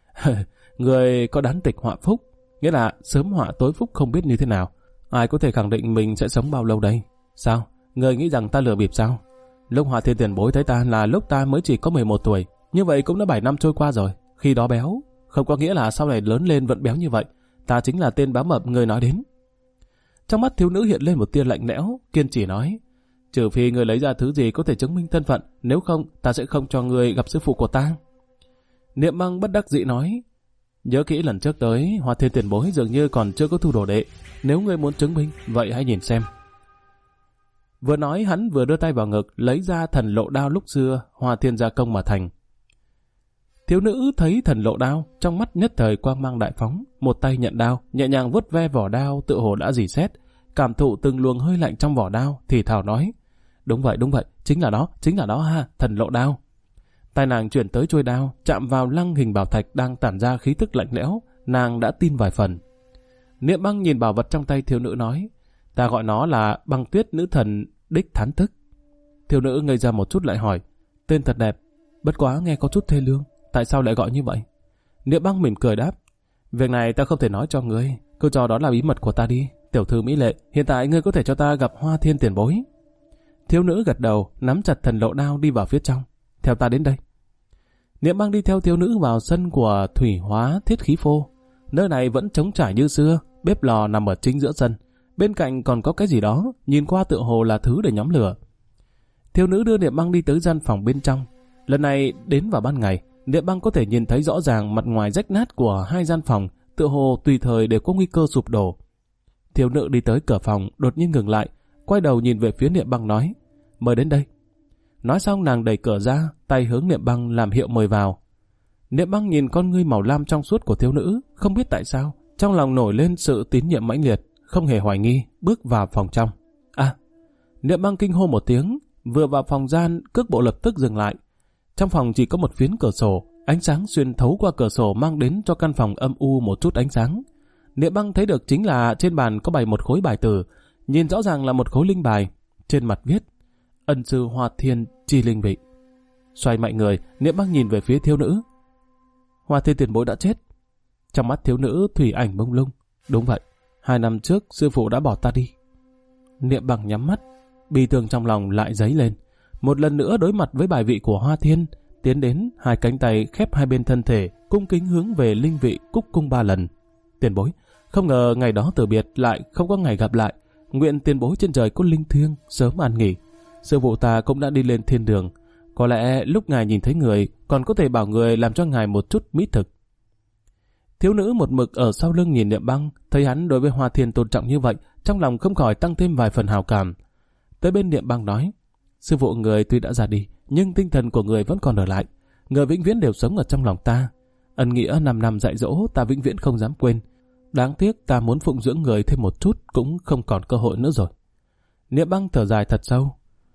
Người có đán tịch họa phúc, nghĩa là sớm họa tối phúc không biết như thế nào. Ai có thể khẳng định mình sẽ sống bao lâu đây? Sao? Người nghĩ rằng ta lừa bịp sao? Lúc Hoa Thiên tiền bối thấy ta là lúc ta mới chỉ có 11 tuổi, như vậy cũng đã 7 năm trôi qua rồi. Khi đó béo, không có nghĩa là sau này lớn lên vẫn béo như vậy. Ta chính là tên béo mập người nói đến. Trong mắt thiếu nữ hiện lên một tia lạnh lẽo, kiên trì nói: Trừ phi ngươi lấy ra thứ gì có thể chứng minh thân phận, nếu không ta sẽ không cho ngươi gặp sư phụ của ta. Niệm Băng bất đắc dĩ nói, nhớ kỹ lần trước tới, Hoa Thiên tiền bối dường như còn chưa có thu đồ đệ, nếu ngươi muốn chứng minh, vậy hãy nhìn xem. Vừa nói hắn vừa đưa tay vào ngực, lấy ra thần lộ đao lúc xưa Hoa Thiên gia công mà thành. Thiếu nữ thấy thần lộ đao, trong mắt nhất thời quang mang đại phóng, một tay nhận đao, nhẹ nhàng vuốt ve vỏ đao, tựa hồ đã rỉ sét, cảm thụ từng luồng hơi lạnh trong vỏ đao, thì thào nói, đúng vậy, chính là đó ha, thần lộ đao. Tay nàng chuyển tới chuôi đao, chạm vào lăng hình bảo thạch đang tản ra khí tức lạnh lẽo, nàng đã tin vài phần. Niệm Băng nhìn bảo vật trong tay thiếu nữ nói, ta gọi nó là Băng Tuyết nữ thần đích thán thức. Thiếu nữ ngây ra một chút lại hỏi, tên thật đẹp, bất quá nghe có chút thê lương, tại sao lại gọi như vậy? Niệm Băng mỉm cười đáp, việc này ta không thể nói cho ngươi, cứ cho đó là bí mật của ta đi. Tiểu thư mỹ lệ, hiện tại ngươi có thể cho ta gặp Hoa Thiên tiền bối. Thiếu nữ gật đầu, nắm chặt thần lộ đao đi vào phía trong. Theo ta đến đây. Niệm Băng đi theo thiếu nữ vào sân của Thủy Hóa Thiết Khí Phô. Nơi này vẫn trống trải như xưa, bếp lò nằm ở chính giữa sân. Bên cạnh còn có cái gì đó, nhìn qua tựa hồ là thứ để nhóm lửa. Thiếu nữ đưa Niệm Băng đi tới gian phòng bên trong. Lần này đến vào ban ngày, Niệm Băng có thể nhìn thấy rõ ràng mặt ngoài rách nát của hai gian phòng, tựa hồ tùy thời đều có nguy cơ sụp đổ. Thiếu nữ đi tới cửa phòng, đột nhiên ngừng lại, quay đầu nhìn về phía Niệm Băng nói, mời đến đây. Nói xong nàng đẩy cửa ra, tay hướng Niệm Băng làm hiệu mời vào. Niệm Băng nhìn con ngươi màu lam trong suốt của thiếu nữ, không biết tại sao, trong lòng nổi lên sự tín nhiệm mãnh liệt, không hề hoài nghi, bước vào phòng trong. Niệm Băng kinh hô một tiếng, vừa vào phòng gian, cước bộ lập tức dừng lại. Trong phòng chỉ có một phiến cửa sổ, ánh sáng xuyên thấu qua cửa sổ mang đến cho căn phòng âm u một chút ánh sáng. Niệm Băng thấy được chính là trên bàn có bày một khối bài tử, nhìn rõ ràng là một khối linh bài, trên mặt viết ân sư Hoa Thiên chi linh vị. Xoay mạnh người, Niệm Băng nhìn về phía thiếu nữ. Hoa Thiên tiền bối đã chết. Trong mắt thiếu nữ thủy ảnh mông lung. Đúng vậy, 2 năm trước sư phụ đã bỏ ta đi. Niệm Băng nhắm mắt, bi thương trong lòng lại dấy lên. Một lần nữa đối mặt với bài vị của Hoa Thiên, tiến đến, hai cánh tay khép hai bên thân thể, cung kính hướng về linh vị cúc cung 3 lần. Tiền bối, không ngờ ngày đó từ biệt lại không có ngày gặp lại. Nguyện tiền bối trên trời có linh thiêng, sớm an nghỉ. Sư phụ ta cũng đã đi lên thiên đường. Có lẽ lúc ngài nhìn thấy người, còn có thể bảo người làm cho ngài một chút mỹ thực. Thiếu nữ một mực ở sau lưng nhìn Niệm Băng, thấy hắn đối với Hoa Thiên tôn trọng như vậy, trong lòng không khỏi tăng thêm vài phần hào cảm. Tới bên Niệm Băng nói, sư phụ người tuy đã ra đi, nhưng tinh thần của người vẫn còn ở lại. Người vĩnh viễn đều sống ở trong lòng ta. Ân nghĩa 5 năm dạy dỗ ta vĩnh viễn không dám quên. Đáng tiếc ta muốn phụng dưỡng người thêm một chút cũng không còn cơ hội nữa rồi. Niệm Băng thở dài thật sâu.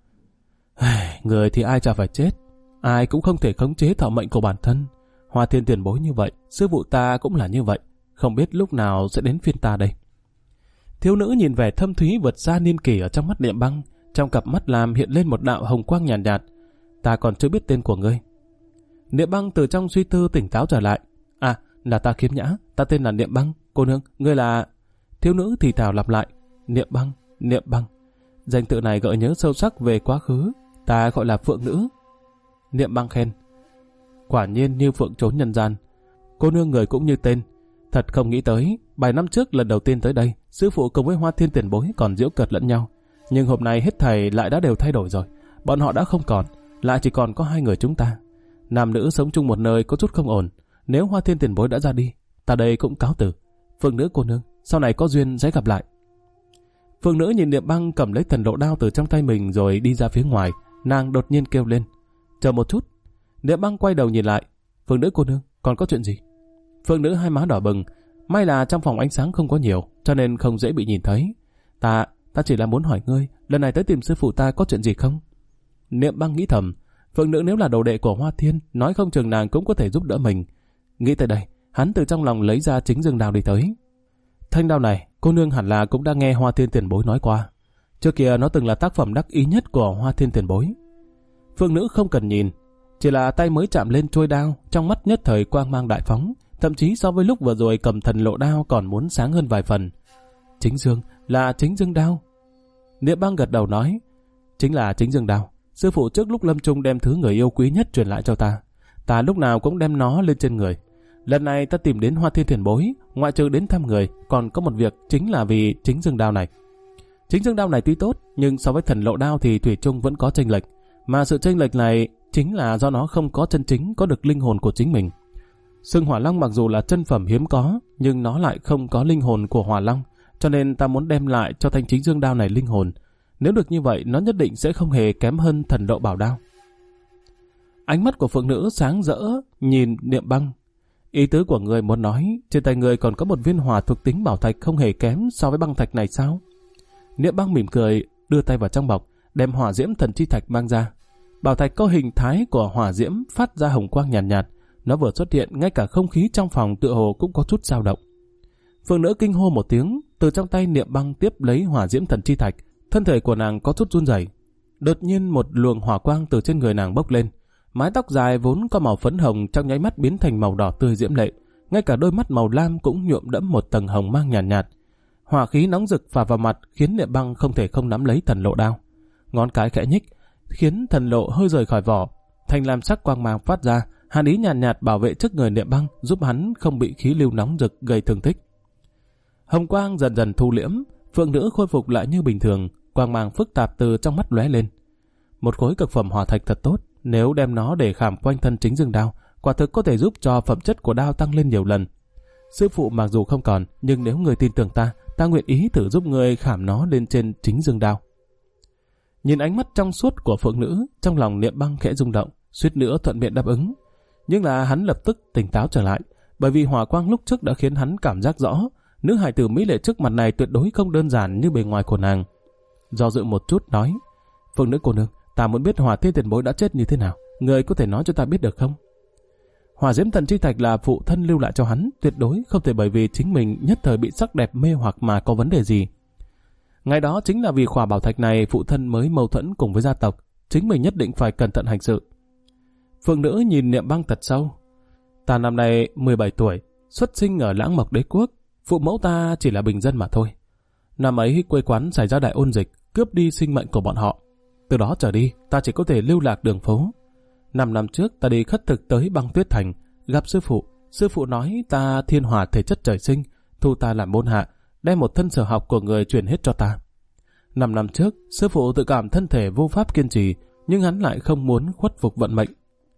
Người thì ai chả phải chết, ai cũng không thể khống chế thọ mệnh của bản thân. Hoa Thiên tiền bối như vậy, sư phụ ta cũng là như vậy, không biết lúc nào sẽ đến phiên ta đây. Thiếu nữ nhìn vẻ thâm thúy vượt xa niên kỷ ở trong mắt Niệm Băng, trong cặp mắt làm hiện lên một đạo hồng quang nhàn nhạt. Ta còn chưa biết tên của ngươi. Niệm Băng từ trong suy tư tỉnh táo trở lại. Là ta Khiêm Nhã, ta tên là Niệm Băng. Cô nương, ngươi là... Thiếu nữ thì thào lặp lại. Niệm Băng, Niệm Băng. Danh tự này gợi nhớ sâu sắc về quá khứ. Ta gọi là Phượng Nữ. Niệm Băng khen. Quả nhiên như Phượng trốn nhân gian. Cô nương người cũng như tên. Thật không nghĩ tới, 7 năm trước lần đầu tiên tới đây, sư phụ cùng với Hoa Thiên tiền bối còn giễu cợt lẫn nhau. Nhưng hôm nay hết thảy lại đã đều thay đổi rồi. Bọn họ đã không còn, lại chỉ còn có 2 người chúng ta. Nam nữ sống chung một nơi có chút không ổn. Nếu Hoa Thiên tiền bối đã ra đi, ta đây cũng cáo từ. Phượng Nữ cô nương, sau này có duyên sẽ gặp lại. Phượng Nữ nhìn Niệm Băng cầm lấy thần lộ đao từ trong tay mình rồi đi ra phía ngoài. Nàng đột nhiên kêu lên, chờ một chút. Niệm Băng quay đầu nhìn lại. Phượng Nữ cô nương, còn có chuyện gì? Phượng Nữ hai má đỏ bừng. May là trong phòng ánh sáng không có nhiều, cho nên không dễ bị nhìn thấy. Ta chỉ là muốn hỏi ngươi, lần này tới tìm sư phụ ta có chuyện gì không? Niệm Băng nghĩ thầm, Phượng Nữ nếu là đồ đệ của Hoa Thiên, nói không chừng nàng cũng có thể giúp đỡ mình. Nghĩ tới đây, hắn từ trong lòng lấy ra chính dương đao đi tới. Thanh đao này, cô nương hẳn là cũng đã nghe Hoa Thiên tiền bối nói qua. Trước kia nó từng là tác phẩm đắc ý nhất của Hoa Thiên tiền bối. Phượng Nữ không cần nhìn, chỉ là tay mới chạm lên chuôi đao, trong mắt nhất thời quang mang đại phóng, thậm chí so với lúc vừa rồi cầm thần lộ đao còn muốn sáng hơn vài phần. Chính dương, là chính dương đao. Niệm Băng gật đầu nói, chính là chính dương đao. Sư phụ trước lúc lâm chung đem thứ người yêu quý nhất truyền lại cho ta. Ta lúc nào cũng đem nó lên trên người. Lần này ta tìm đến Hoa Thiên tiền bối, ngoại trừ đến thăm người, còn có một việc chính là vì chính dương đao này. Chính dương đao này tuy tốt, nhưng so với thần lộ đao thì thủy chung vẫn có chênh lệch, mà sự chênh lệch này chính là do nó không có chân chính có được linh hồn của chính mình. Sừng hỏa long mặc dù là chân phẩm hiếm có, nhưng nó lại không có linh hồn của hỏa long, cho nên ta muốn đem lại cho thanh chính dương đao này linh hồn. Nếu được như vậy, nó nhất định sẽ không hề kém hơn thần lộ bảo đao. Ánh mắt của phượng nữ sáng rỡ nhìn Niệm Băng. Ý tứ của người muốn nói, trên tay người còn có một viên hỏa thuộc tính bảo thạch không hề kém so với băng thạch này sao? Niệm Băng mỉm cười, đưa tay vào trong bọc, đem hỏa diễm thần chi thạch mang ra. Bảo thạch có hình thái của hỏa diễm phát ra hồng quang nhàn nhạt, nó vừa xuất hiện, ngay cả không khí trong phòng tựa hồ cũng có chút dao động. Phượng nữ kinh hô một tiếng, từ trong tay Niệm Băng tiếp lấy hỏa diễm thần chi thạch, thân thể của nàng có chút run rẩy. Đột nhiên một luồng hỏa quang từ trên người nàng bốc lên, mái tóc dài vốn có màu phấn hồng trong nháy mắt biến thành màu đỏ tươi diễm lệ, ngay cả đôi mắt màu lam cũng nhuộm đẫm một tầng hồng mang nhàn nhạt. Hỏa khí nóng rực phả vào mặt khiến Niệm Băng không thể không nắm lấy thần lộ đao. Ngón cái khẽ nhích, khiến thần lộ hơi rời khỏi vỏ, thành lam sắc quang mang phát ra, hàn ý nhàn nhạt bảo vệ trước người Niệm Băng, giúp hắn không bị khí lưu nóng rực gây thương tích. Hồng quang dần dần thu liễm, phượng nữ khôi phục lại như bình thường, quang mang phức tạp từ trong mắt lóe lên. Một khối cực phẩm hỏa thạch thật tốt, nếu đem nó để khảm quanh thân chính dương đao, quả thực có thể giúp cho phẩm chất của đao tăng lên nhiều lần. Sư phụ mặc dù không còn, nhưng nếu người tin tưởng ta nguyện ý thử giúp người khảm nó lên trên chính dương đao. Nhìn ánh mắt trong suốt của phượng nữ, trong lòng Niệm Băng khẽ rung động, suýt nữa thuận miệng đáp ứng. Nhưng là hắn lập tức tỉnh táo trở lại, bởi vì hỏa quang lúc trước đã khiến hắn cảm giác rõ, nữ hài tử mỹ lệ trước mặt này tuyệt đối không đơn giản như bề ngoài của nàng. Do dự một chút nói, phượng nữ cô nương, ta muốn biết Hỏa Thiên tiền bối đã chết như thế nào, người có thể nói cho ta biết được không? Hỏa diễm thần chi thạch là phụ thân lưu lại cho hắn, tuyệt đối không thể bởi vì chính mình nhất thời bị sắc đẹp mê hoặc mà có vấn đề gì. Ngày đó chính là vì khỏa bảo thạch này phụ thân mới mâu thuẫn cùng với gia tộc, chính mình nhất định phải cẩn thận hành sự. Phượng nữ nhìn Niệm Băng thật sâu. Ta năm nay 17 tuổi, xuất sinh ở Lãng Mộc Đế Quốc, phụ mẫu ta chỉ là bình dân mà thôi. Năm ấy quê quán xảy ra đại ôn dịch, cướp đi sinh mệnh của bọn họ. Từ đó trở đi, ta chỉ có thể lưu lạc đường phố. 5 năm trước ta đi khất thực tới Băng Tuyết Thành, gặp sư phụ nói ta thiên hỏa thể chất trời sinh, thu ta làm môn hạ, đem một thân sở học của người truyền hết cho ta. 5 năm trước, sư phụ tự cảm thân thể vô pháp kiên trì, nhưng hắn lại không muốn khuất phục vận mệnh.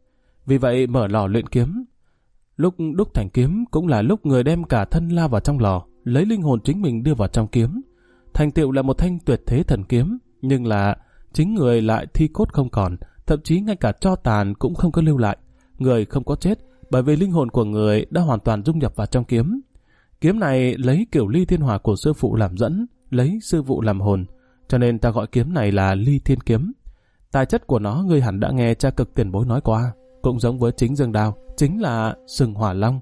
Vì vậy mở lò luyện kiếm. Lúc đúc thành kiếm cũng là lúc người đem cả thân lao vào trong lò, lấy linh hồn chính mình đưa vào trong kiếm. Thành tựu là một thanh tuyệt thế thần kiếm, nhưng là chính người lại thi cốt không còn, thậm chí ngay cả tro tàn cũng không có lưu lại. Người không có chết, bởi vì linh hồn của người đã hoàn toàn dung nhập vào trong kiếm. Kiếm này lấy kiểu ly thiên hỏa của sư phụ làm dẫn, lấy sư phụ làm hồn, cho nên ta gọi kiếm này là ly thiên kiếm. Tài chất của nó ngươi hẳn đã nghe cha cực tiền bối nói qua, cũng giống với chính dương đao, chính là sừng hỏa long.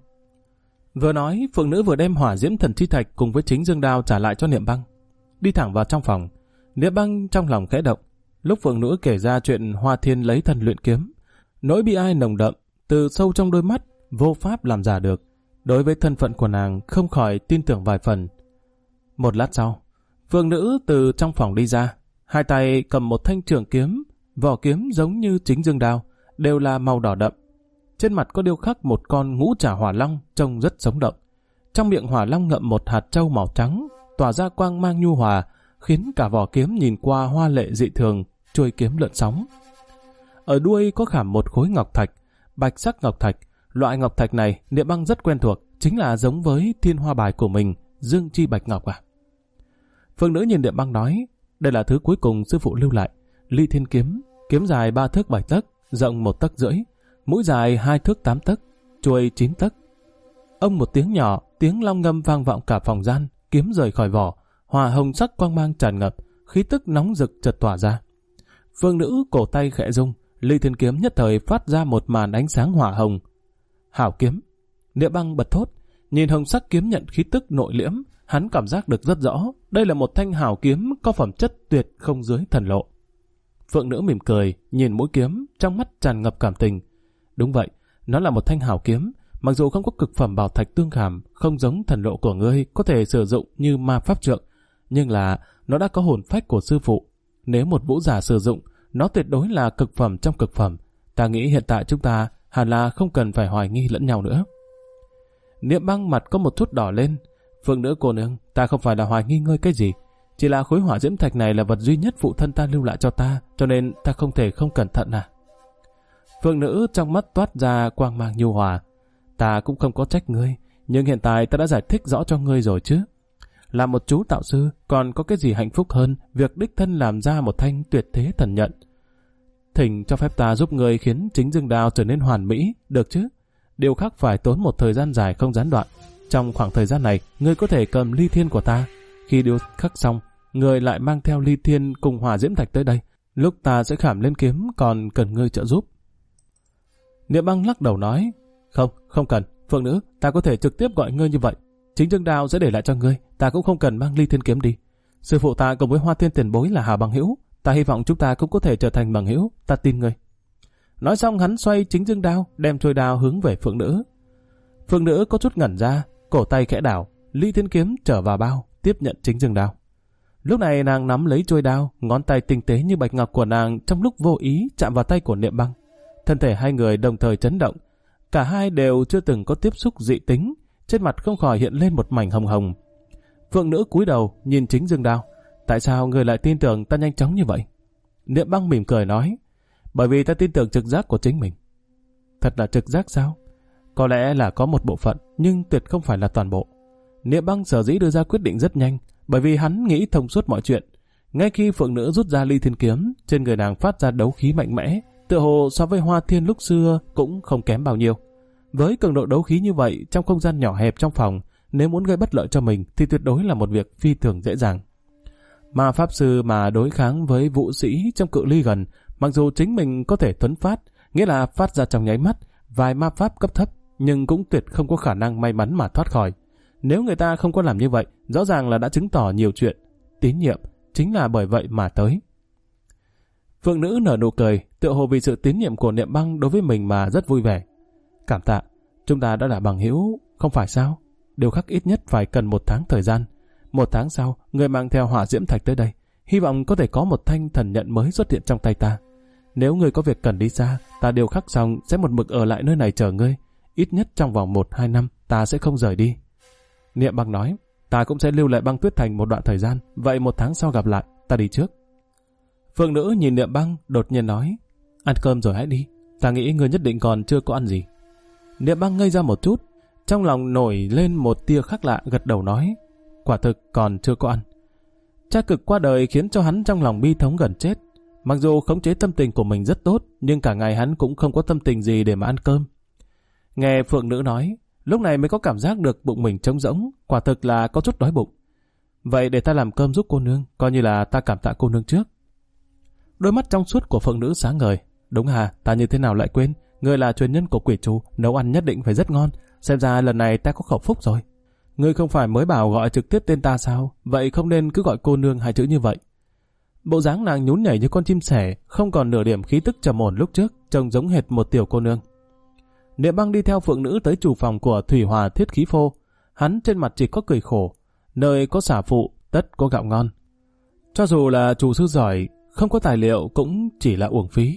Vừa nói, phượng nữ vừa đem hỏa diễm thần chi thạch cùng với chính dương đao trả lại cho Niệm Băng. Đi thẳng vào trong phòng, Niệm Băng trong lòng khẽ động. Lúc phượng nữ kể ra chuyện Hoa Thiên lấy thân luyện kiếm, nỗi bi ai nồng đậm từ sâu trong đôi mắt vô pháp làm giả được. Đối với thân phận của nàng không khỏi tin tưởng vài phần. Một lát sau, phượng nữ từ trong phòng đi ra, hai tay cầm một thanh trường kiếm, vỏ kiếm giống như chính dương đao, đều là màu đỏ đậm. Trên mặt có điêu khắc một con ngũ trảo hỏa long trông rất sống động. Trong miệng hỏa long ngậm một hạt trâu màu trắng, tỏa ra quang mang nhu hòa, khiến cả vỏ kiếm nhìn qua hoa lệ dị thường, chuôi kiếm lượn sóng. Ở đuôi có khảm một khối ngọc thạch, bạch sắc ngọc thạch. Loại ngọc thạch này Niệm Băng rất quen thuộc, chính là giống với thiên hoa bài của mình, Dương Chi Bạch Ngọc à. Phượng nữ nhìn Niệm Băng nói, đây là thứ cuối cùng sư phụ lưu lại, ly thiên kiếm, kiếm dài 3 thước 7 tấc, rộng 1 tấc rưỡi, mũi dài 2 thước 8 tấc, chuôi 9 tấc. Ông một tiếng nhỏ, tiếng long ngâm vang vọng cả phòng gian, kiếm rời khỏi vỏ, hỏa hồng sắc quang mang tràn ngập, khí tức nóng rực chợt tỏa ra. Phượng nữ cổ tay khẽ rung, ly thiên kiếm nhất thời phát ra một màn ánh sáng hỏa hồng. Hảo kiếm. Niệm Băng bật thốt, nhìn hồng sắc kiếm nhận khí tức nội liễm, hắn cảm giác được rất rõ, đây là một thanh hảo kiếm có phẩm chất tuyệt không dưới thần lộ. Phượng nữ mỉm cười, nhìn mũi kiếm, trong mắt tràn ngập cảm tình. Đúng vậy, nó là một thanh hảo kiếm, mặc dù không có cực phẩm bảo thạch tương khảm, không giống thần lộ của ngươi có thể sử dụng như ma pháp trượng, nhưng là nó đã có hồn phách của sư phụ. Nếu một vũ giả sử dụng, nó tuyệt đối là cực phẩm trong cực phẩm. Ta nghĩ hiện tại chúng ta hẳn là không cần phải hoài nghi lẫn nhau nữa. Niệm Băng mặt có một chút đỏ lên. Phượng nữ cô nương, ta không phải là hoài nghi ngươi cái gì. Chỉ là khối hỏa diễm thạch này là vật duy nhất phụ thân ta lưu lại cho ta, cho nên ta không thể không cẩn thận à. Phượng nữ trong mắt toát ra quang mang nhu hòa. Ta cũng không có trách ngươi, nhưng hiện tại ta đã giải thích rõ cho ngươi rồi chứ. Là một chú tạo sư, còn có cái gì hạnh phúc hơn việc đích thân làm ra một thanh tuyệt thế thần nhận. Thỉnh cho phép ta giúp ngươi khiến chính dương đao trở nên hoàn mỹ, được chứ? Điều khác phải tốn một thời gian dài không gián đoạn. Trong khoảng thời gian này, ngươi có thể cầm ly thiên của ta. Khi điều khắc xong, ngươi lại mang theo ly thiên cùng hỏa diễm thạch tới đây. Lúc ta sẽ khảm lên kiếm, còn cần ngươi trợ giúp. Niệm Băng lắc đầu nói, không cần, Phượng nữ, ta có thể trực tiếp gọi ngươi như vậy. Chính dương đao sẽ để lại cho ngươi, ta cũng không cần mang ly thiên kiếm đi. Sư phụ ta cùng với Hoa Thiên tiền bối là hảo bằng hữu, ta hy vọng chúng ta cũng có thể trở thành bằng hữu, ta tin ngươi. Nói xong hắn xoay chính dương đao, đem trôi đao hướng về Phượng nữ. Phượng nữ có chút ngẩn ra, cổ tay khẽ đảo, ly thiên kiếm trở vào bao, tiếp nhận chính dương đao. Lúc này nàng nắm lấy trôi đao, ngón tay tinh tế như bạch ngọc của nàng trong lúc vô ý chạm vào tay của Niệm Băng. Thân thể hai người đồng thời chấn động, cả hai đều chưa từng có tiếp xúc dị tính, trên mặt không khỏi hiện lên một mảnh hồng hồng. Phượng nữ cúi đầu nhìn chính dương đao, tại sao người lại tin tưởng ta nhanh chóng như vậy? Niệm Băng mỉm cười nói, bởi vì ta tin tưởng trực giác của chính mình. Thật là trực giác sao? Có lẽ là có một bộ phận, nhưng tuyệt không phải là toàn bộ. Niệm Băng sở dĩ đưa ra quyết định rất nhanh, bởi vì hắn nghĩ thông suốt mọi chuyện. Ngay khi Phượng nữ rút ra ly thiên kiếm, trên người nàng phát ra đấu khí mạnh mẽ, tựa hồ so với Hoa Thiên lúc xưa cũng không kém bao nhiêu. Với cường độ đấu khí như vậy, trong không gian nhỏ hẹp trong phòng, nếu muốn gây bất lợi cho mình thì tuyệt đối là một việc phi thường dễ dàng. Mà pháp sư mà đối kháng với vũ sĩ trong cự ly gần, mặc dù chính mình có thể thuấn phát, nghĩa là phát ra trong nháy mắt, vài ma pháp cấp thấp, nhưng cũng tuyệt không có khả năng may mắn mà thoát khỏi. Nếu người ta không có làm như vậy, rõ ràng là đã chứng tỏ nhiều chuyện. Tín nhiệm chính là bởi vậy mà tới. Phượng nữ nở nụ cười, tựa hồ vì sự tín nhiệm của Niệm Băng đối với mình mà rất vui vẻ. Cảm tạ, chúng ta đã là bằng hữu, không phải sao? Điều khác ít nhất phải cần 1 tháng thời gian. 1 tháng sau, người mang theo hỏa diễm thạch tới đây, hy vọng có thể có một thanh thần nhận mới xuất hiện trong tay ta. Nếu ngươi có việc cần đi xa, ta điều khắc xong sẽ một mực ở lại nơi này chờ ngươi. Ít nhất trong vòng 1-2 năm, ta sẽ không rời đi. Niệm Băng nói, ta cũng sẽ lưu lại Băng Tuyết Thành một đoạn thời gian, vậy 1 tháng sau gặp lại, ta đi trước. Phượng nữ nhìn Niệm Băng, đột nhiên nói, ăn cơm rồi hãy đi, ta nghĩ ngươi nhất định còn chưa có ăn gì. Niệm Băng ngây ra một chút, trong lòng nổi lên một tia khác lạ, gật đầu nói, quả thực còn chưa có ăn. Cha cực qua đời khiến cho hắn trong lòng bi thống gần chết. Mặc dù khống chế tâm tình của mình rất tốt, nhưng cả ngày hắn cũng không có tâm tình gì để mà ăn cơm. Nghe Phượng nữ nói, lúc này mới có cảm giác được bụng mình trống rỗng, quả thực là có chút đói bụng. Vậy để ta làm cơm giúp cô nương, coi như là ta cảm tạ cô nương trước. Đôi mắt trong suốt của Phượng nữ sáng ngời. Đúng hà, ta như thế nào lại quên, ngươi là truyền nhân của quỷ chủ, nấu ăn nhất định phải rất ngon. Xem ra lần này ta có khẩu phúc rồi. Ngươi không phải mới bảo gọi trực tiếp tên ta sao? Vậy không nên cứ gọi cô nương 2 chữ như vậy. Bộ dáng nàng nhún nhảy như con chim sẻ, không còn nửa điểm khí tức trầm ổn lúc trước, trông giống hệt một tiểu cô nương. Niệm Băng đi theo Phượng nữ tới chủ phòng của Thủy Hòa Thiết Khí Phô. Hắn trên mặt chỉ có cười khổ. Nơi có xả phụ, tất có gạo ngon. Cho dù là chủ sư giỏi, không có tài liệu cũng chỉ là uổng phí.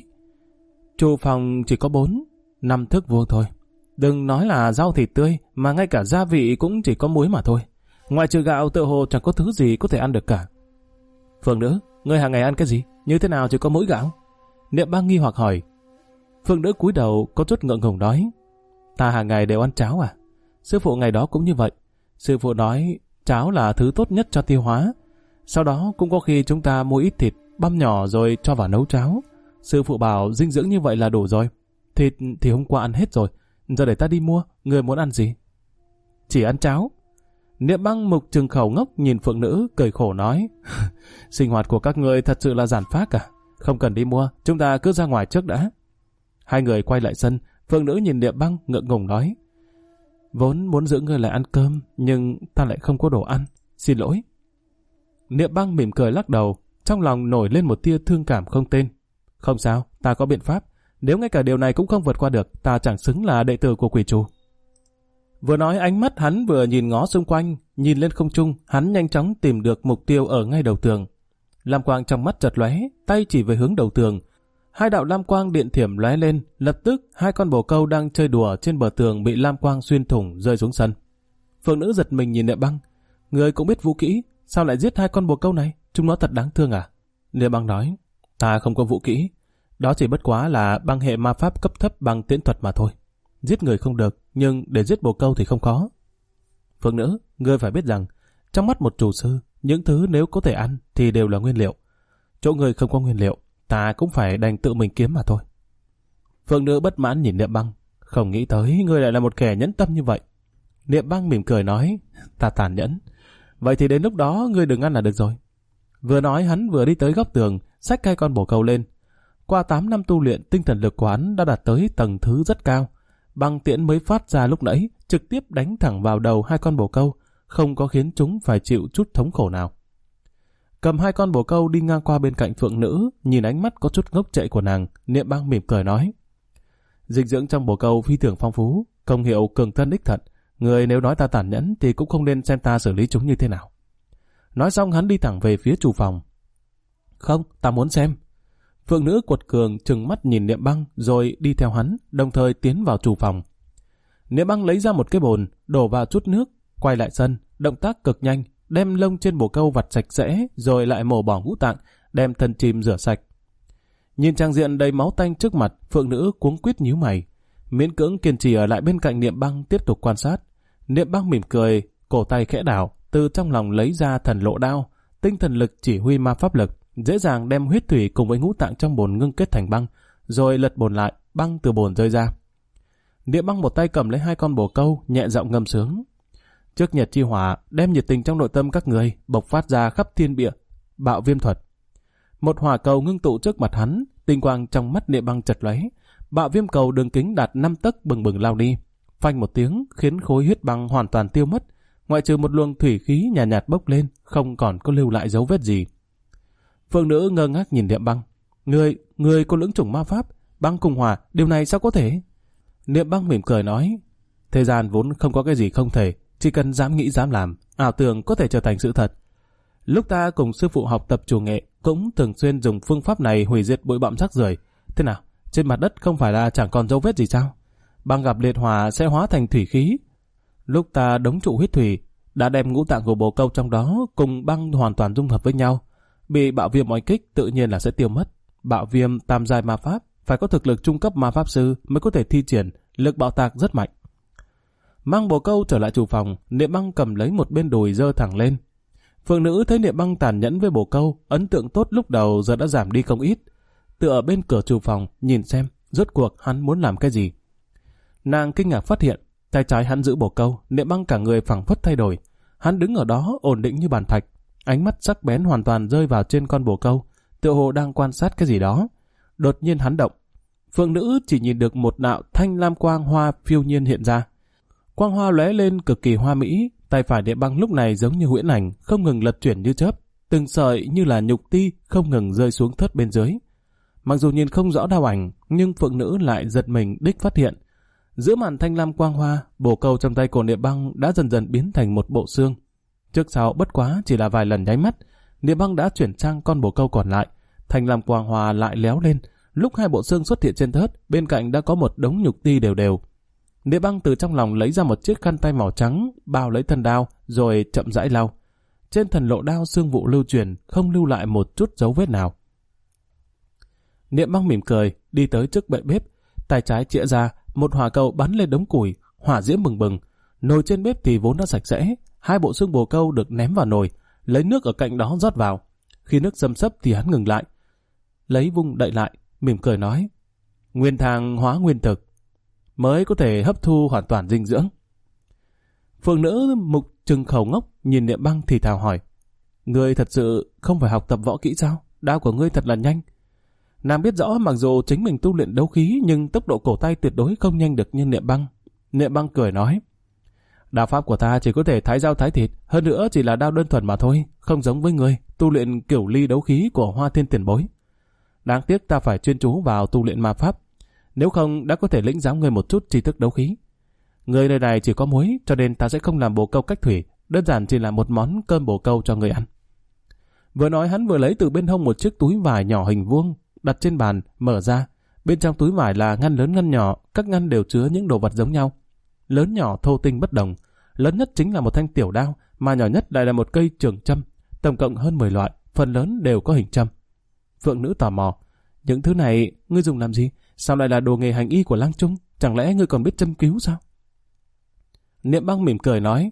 Chủ phòng chỉ có 4-5 thước vuông thôi. Đừng nói là rau thịt tươi, mà ngay cả gia vị cũng chỉ có muối mà thôi. Ngoài trừ gạo tựa hồ chẳng có thứ gì có thể ăn được cả. Phượng nữ, ngươi hàng ngày ăn cái gì? Như thế nào chỉ có muối gạo? Niệm Băng nghi hoặc hỏi. Phượng nữ cúi đầu có chút ngượng ngùng nói, ta hàng ngày đều ăn cháo à? Sư phụ ngày đó cũng như vậy. Sư phụ nói cháo là thứ tốt nhất cho tiêu hóa. Sau đó cũng có khi chúng ta mua ít thịt, băm nhỏ rồi cho vào nấu cháo. Sư phụ bảo dinh dưỡng như vậy là đủ rồi. Thịt thì hôm qua ăn hết rồi, giờ để ta đi mua, người muốn ăn gì? Chỉ ăn cháo. Niệm Băng mục trừng khẩu ngốc nhìn Phượng nữ, cười khổ nói, sinh hoạt của các người thật sự là giản phác à? Không cần đi mua, chúng ta cứ ra ngoài trước đã. Hai người quay lại sân, Phượng nữ nhìn Niệm Băng ngượng ngùng nói, vốn muốn giữ ngươi lại ăn cơm, nhưng ta lại không có đồ ăn, xin lỗi. Niệm Băng mỉm cười lắc đầu, trong lòng nổi lên một tia thương cảm không tên. Không sao, ta có biện pháp. Nếu ngay cả điều này cũng không vượt qua được, ta chẳng xứng là đệ tử của quỷ chủ. Vừa nói ánh mắt hắn vừa nhìn ngó xung quanh, nhìn lên không trung, hắn nhanh chóng tìm được mục tiêu ở ngay đầu tường. Lam quang trong mắt chợt lóe, tay chỉ về hướng đầu tường. 2 đạo lam quang điện thiểm lóe lên, lập tức 2 con bồ câu đang chơi đùa trên bờ tường bị lam quang xuyên thủng rơi xuống sân. Phượng nữ giật mình nhìn Niệm Băng, người cũng biết vũ kỹ, sao lại giết 2 con bồ câu này? Chúng nó thật đáng thương à? Niệm Băng nói, ta không có vũ kỹ. Đó chỉ bất quá là băng hệ ma pháp cấp thấp bằng tiễn thuật mà thôi. Giết người không được, nhưng để giết bồ câu thì không có. Phượng Nữ, ngươi phải biết rằng, trong mắt một chủ sư, những thứ nếu có thể ăn thì đều là nguyên liệu. Chỗ người không có nguyên liệu, ta cũng phải đành tự mình kiếm mà thôi. Phượng Nữ bất mãn nhìn Niệm Băng, không nghĩ tới ngươi lại là một kẻ nhẫn tâm như vậy. Niệm Băng mỉm cười nói, ta tàn nhẫn. Vậy thì đến lúc đó ngươi đừng ăn là được rồi. Vừa nói hắn vừa đi tới góc tường, xách 2 con bồ câu lên. Qua 8 năm tu luyện, tinh thần lực của hắn đã đạt tới tầng thứ rất cao. Băng tiễn mới phát ra lúc nãy, trực tiếp đánh thẳng vào đầu 2 con bồ câu, không có khiến chúng phải chịu chút thống khổ nào. Cầm 2 con bồ câu đi ngang qua bên cạnh Phượng Nữ, nhìn ánh mắt có chút ngốc trệ của nàng, Niệm Băng mỉm cười nói, dinh dưỡng trong bồ câu phi thường phong phú, công hiệu cường thân ích thận. Người nếu nói ta tàn nhẫn thì cũng không nên xem ta xử lý chúng như thế nào. Nói xong hắn đi thẳng về phía chủ phòng. Không, ta muốn xem. Phượng Nữ quật cường trừng mắt nhìn Niệm Băng rồi đi theo hắn, đồng thời tiến vào chủ phòng. Niệm Băng lấy ra một cái bồn, đổ vào chút nước, quay lại sân, động tác cực nhanh, đem lông trên bồ câu vặt sạch sẽ, rồi lại mổ bỏ ngũ tạng, đem thân chim rửa sạch. Nhìn trang diện đầy máu tanh trước mặt, Phượng Nữ cuống quýt nhíu mày, miễn cưỡng kiên trì ở lại bên cạnh Niệm Băng tiếp tục quan sát. Niệm Băng mỉm cười, cổ tay khẽ đảo, từ trong lòng lấy ra thần lộ đao, tinh thần lực chỉ huy ma pháp lực, dễ dàng đem huyết thủy cùng với ngũ tạng trong bồn ngưng kết thành băng, rồi lật bồn lại, băng từ bồn rơi ra. Niệm Băng một tay cầm lấy 2 con bồ câu, nhẹ giọng ngâm sướng. Trước nhật chi hỏa, đem nhiệt tình trong nội tâm các người bộc phát ra khắp thiên địa, bạo viêm thuật. Một hỏa cầu ngưng tụ trước mặt hắn, tinh quang trong mắt Niệm Băng chật lóe, bạo viêm cầu đường kính đạt 5 tấc bừng bừng lao đi, phanh một tiếng khiến khối huyết băng hoàn toàn tiêu mất, ngoại trừ một luồng thủy khí nhàn nhạt bốc lên, không còn có lưu lại dấu vết gì. Phượng Nữ ngơ ngác nhìn Niệm Băng, người có lưỡng chủng ma pháp, băng cùng hỏa, điều này sao có thể? Niệm Băng mỉm cười nói, thế gian vốn không có cái gì không thể, chỉ cần dám nghĩ dám làm, ảo tưởng có thể trở thành sự thật. Lúc ta cùng sư phụ học tập chủ nghệ, cũng thường xuyên dùng phương pháp này hủy diệt bụi bặm rác rưởi. Thế nào, trên mặt đất không phải là chẳng còn dấu vết gì sao? Băng gặp liệt hỏa sẽ hóa thành thủy khí. Lúc ta đóng trụ huyết thủy, đã đem ngũ tạng của bồ câu trong đó cùng băng hoàn toàn dung hợp với nhau. Bị bạo viêm oanh kích tự nhiên là sẽ tiêu mất. Bạo viêm tam giai ma pháp, phải có thực lực trung cấp ma pháp sư mới có thể thi triển, lực bạo tạc rất mạnh. Mang bồ câu trở lại chủ phòng, Niệm Băng cầm lấy một bên đùi giơ thẳng lên. Phượng Nữ thấy Niệm Băng tàn nhẫn với bồ câu, ấn tượng tốt lúc đầu giờ đã giảm đi không ít. Tựa ở bên cửa chủ phòng, nhìn xem, rốt cuộc hắn muốn làm cái gì. Nàng kinh ngạc phát hiện, tay trái hắn giữ bồ câu, Niệm Băng cả người phảng phất thay đổi. Hắn đứng ở đó ổn định như bàn thạch, ánh mắt sắc bén hoàn toàn rơi vào trên con bồ câu, tựa hồ đang quan sát cái gì đó. Đột nhiên hắn động. Phượng Nữ chỉ nhìn được một đạo thanh lam quang hoa phiêu nhiên hiện ra. Quang hoa lóe lên cực kỳ hoa mỹ, tay phải Niệm Băng lúc này giống như huyễn ảnh, không ngừng lật chuyển như chớp, từng sợi như là nhục ti không ngừng rơi xuống thớt bên dưới. Mặc dù nhìn không rõ đao ảnh, nhưng Phượng Nữ lại giật mình đích phát hiện, giữa màn thanh lam quang hoa, bồ câu trong tay của Niệm Băng đã dần dần biến thành một bộ xương. Trước sau bất quá chỉ là vài lần nháy mắt, Niệm Băng đã chuyển sang con bồ câu còn lại, thanh lam quang hoa lại léo lên. Lúc 2 bộ xương xuất hiện trên thớt, bên cạnh đã có một đống nhục ti đều đều. Niệm Băng từ trong lòng lấy ra một chiếc khăn tay màu trắng, bao lấy thân đao, rồi chậm rãi lau. Trên thần lộ đao xương vụ lưu truyền, không lưu lại một chút dấu vết nào. Niệm Băng mỉm cười, đi tới trước bệ bếp, tay trái chĩa ra, một hỏa cầu bắn lên đống củi, hỏa diễm bừng bừng. Nồi trên bếp thì vốn đã sạch sẽ, 2 bộ xương bồ câu được ném vào nồi, lấy nước ở cạnh đó rót vào. Khi nước xâm xấp thì hắn ngừng lại, lấy vung đậy lại, mỉm cười nói, nguyên thang hóa nguyên thực, mới có thể hấp thu hoàn toàn dinh dưỡng. Phượng Nữ mục trừng khẩu ngốc nhìn Niệm Băng thì thào hỏi, ngươi thật sự không phải học tập võ kỹ sao? Đao của ngươi thật là nhanh. Nàng biết rõ mặc dù chính mình tu luyện đấu khí, nhưng tốc độ cổ tay tuyệt đối không nhanh được như Niệm Băng. Niệm Băng cười nói, đao pháp của ta chỉ có thể thái dao thái thịt, hơn nữa chỉ là đao đơn thuần mà thôi, không giống với ngươi tu luyện kiểu ly đấu khí của Hoa Thiên tiền bối. Đáng tiếc ta phải chuyên chú vào tu luyện ma pháp, nếu không đã có thể lĩnh giáo ngươi một chút tri thức đấu khí. Ngươi nơi này chỉ có muối, cho nên ta sẽ không làm bồ câu cách thủy, đơn giản chỉ là một món cơm bồ câu cho ngươi ăn. Vừa nói hắn vừa lấy từ bên hông một chiếc túi vải nhỏ hình vuông, đặt trên bàn, mở ra. Bên trong túi vải là ngăn lớn ngăn nhỏ, các ngăn đều chứa những đồ vật giống nhau. Lớn nhỏ thô tinh bất đồng, lớn nhất chính là một thanh tiểu đao, mà nhỏ nhất lại là một cây trường châm. tổng cộng hơn 10 loại, phần lớn đều có hình châm. Phượng nữ tò mò, những thứ này ngươi dùng làm gì? Sao lại là đồ nghề hành y của Lang Trung? Chẳng lẽ ngươi còn biết châm cứu sao? Niệm Băng mỉm cười nói,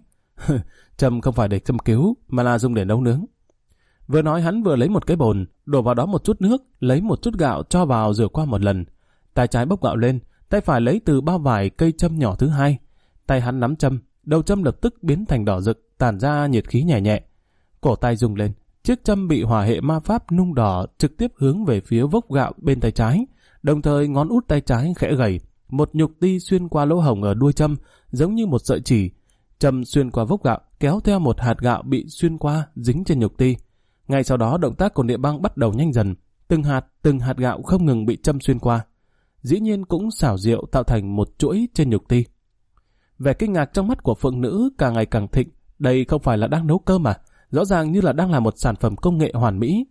châm không phải để châm cứu, mà là dùng để nấu nướng. Vừa nói hắn vừa lấy một cái bồn, đổ vào đó một chút nước, lấy một chút gạo cho vào rửa qua một lần. Tay trái bốc gạo lên, tay phải lấy từ bao vải cây châm nhỏ thứ hai. Tay hắn nắm châm, đầu châm lập tức biến thành đỏ rực, tản ra nhiệt khí nhẹ nhẹ. Cổ tay rung lên, chiếc châm bị hỏa hệ ma pháp nung đỏ trực tiếp hướng về phía vốc gạo bên tay trái, đồng thời ngón út tay trái khẽ gầy, một nhục ti xuyên qua lỗ hổng ở đuôi châm, giống như một sợi chỉ. Châm xuyên qua vốc gạo, kéo theo một hạt gạo bị xuyên qua dính trên nhục ti. Ngay sau đó động tác của Niệm Băng bắt đầu nhanh dần, từng hạt gạo không ngừng bị châm xuyên qua. Dĩ nhiên cũng xảo diệu tạo thành một chuỗi trên nhục ti. Vẻ kinh ngạc trong mắt của Phượng nữ càng ngày càng thịnh, đây không phải là đang nấu cơm mà, rõ ràng như là đang làm một sản phẩm công nghệ hoàn mỹ.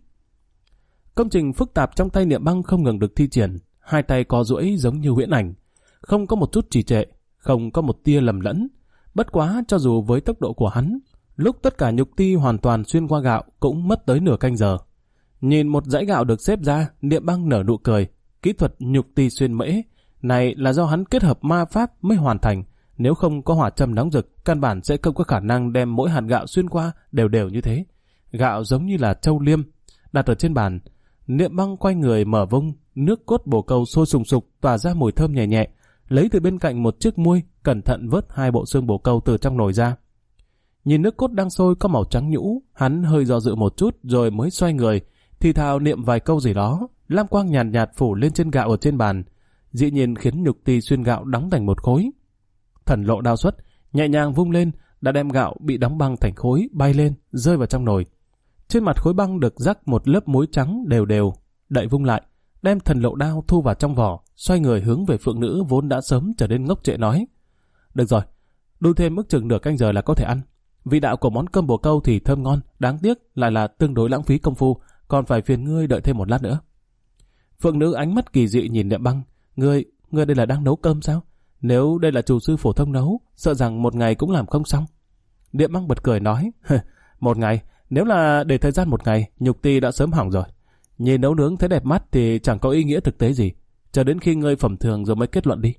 Công trình phức tạp trong tay Niệm Băng không ngừng được thi triển, hai tay co duỗi giống như huyễn ảnh, không có một chút trì trệ, không có một tia lầm lẫn. Bất quá cho dù với tốc độ của hắn, lúc tất cả nhục ti hoàn toàn xuyên qua gạo cũng mất tới nửa canh giờ. Nhìn một dãy gạo được xếp ra, Niệm Băng nở nụ cười. Kỹ thuật nhục ti xuyên mễ này là do hắn kết hợp ma pháp mới hoàn thành. Nếu không có hỏa châm nóng rực, căn bản sẽ không có khả năng đem mỗi hạt gạo xuyên qua đều đều như thế. Gạo giống như là châu liêm đặt ở trên bàn. Niệm Băng quay người mở vung, nước cốt bồ câu sôi sùng sục tỏa ra mùi thơm nhẹ nhẹ. Lấy từ bên cạnh một chiếc muôi, cẩn thận vớt hai bộ xương bồ câu từ trong nồi ra. Nhìn nước cốt đang sôi có màu trắng nhũ, hắn hơi do dự một chút rồi mới xoay người, thì thào niệm vài câu gì đó. Lam quang nhàn nhạt phủ lên trên gạo ở trên bàn, dĩ nhiên khiến nhục ti xuyên gạo đóng thành một khối. Thần lộ đao xuất, nhẹ nhàng vung lên, đã đem gạo bị đóng băng thành khối bay lên, rơi vào trong nồi. Trên mặt khối băng được rắc một lớp muối trắng đều đều, đậy vung lại, đem thần lộ đao thu vào trong vỏ, xoay người hướng về Phượng nữ vốn đã sớm trở nên ngốc trệ nói: được rồi, đun thêm ước chừng nửa canh giờ là có thể ăn. Vị đạo của món cơm bồ câu thì thơm ngon, đáng tiếc lại là tương đối lãng phí công phu, còn phải phiền ngươi đợi thêm một lát nữa. Phượng nữ ánh mắt kỳ dị nhìn Niệm Băng, ngươi đây là đang nấu cơm sao? Nếu đây là chủ sư phổ thông nấu, sợ rằng một ngày cũng làm không xong. Niệm Băng bật cười nói, một ngày, nếu là để thời gian một ngày, nhục ti đã sớm hỏng rồi. Nhìn nấu nướng thấy đẹp mắt thì chẳng có ý nghĩa thực tế gì, chờ đến khi ngươi phẩm thường rồi mới kết luận đi.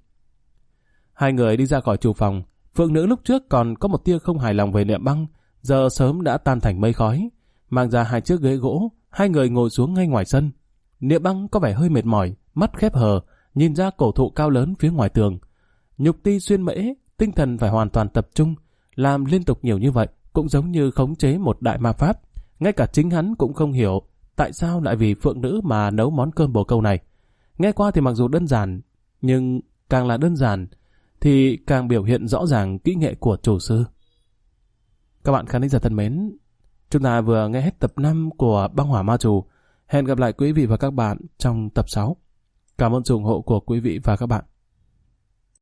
Hai người đi ra khỏi chủ phòng, Phượng nữ lúc trước còn có một tia không hài lòng về Niệm Băng, giờ sớm đã tan thành mây khói. Mang ra hai chiếc ghế gỗ, hai người ngồi xuống ngay ngoài sân. Niệm Băng có vẻ hơi mệt mỏi, mắt khép hờ, nhìn ra cổ thụ cao lớn phía ngoài tường. Nhục ti xuyên mễ, tinh thần phải hoàn toàn tập trung, làm liên tục nhiều như vậy cũng giống như khống chế một đại ma pháp. Ngay cả chính hắn cũng không hiểu tại sao lại vì Phượng nữ mà nấu món cơm bồ câu này. Nghe qua thì mặc dù đơn giản, nhưng càng là đơn giản thì càng biểu hiện rõ ràng kỹ nghệ của chủ sư. Các bạn khán giả thân mến, chúng ta vừa nghe hết tập 5 của Băng Hỏa Ma Trù. Hẹn gặp lại quý vị và các bạn trong tập 6. Cảm ơn sự ủng hộ của quý vị và các bạn.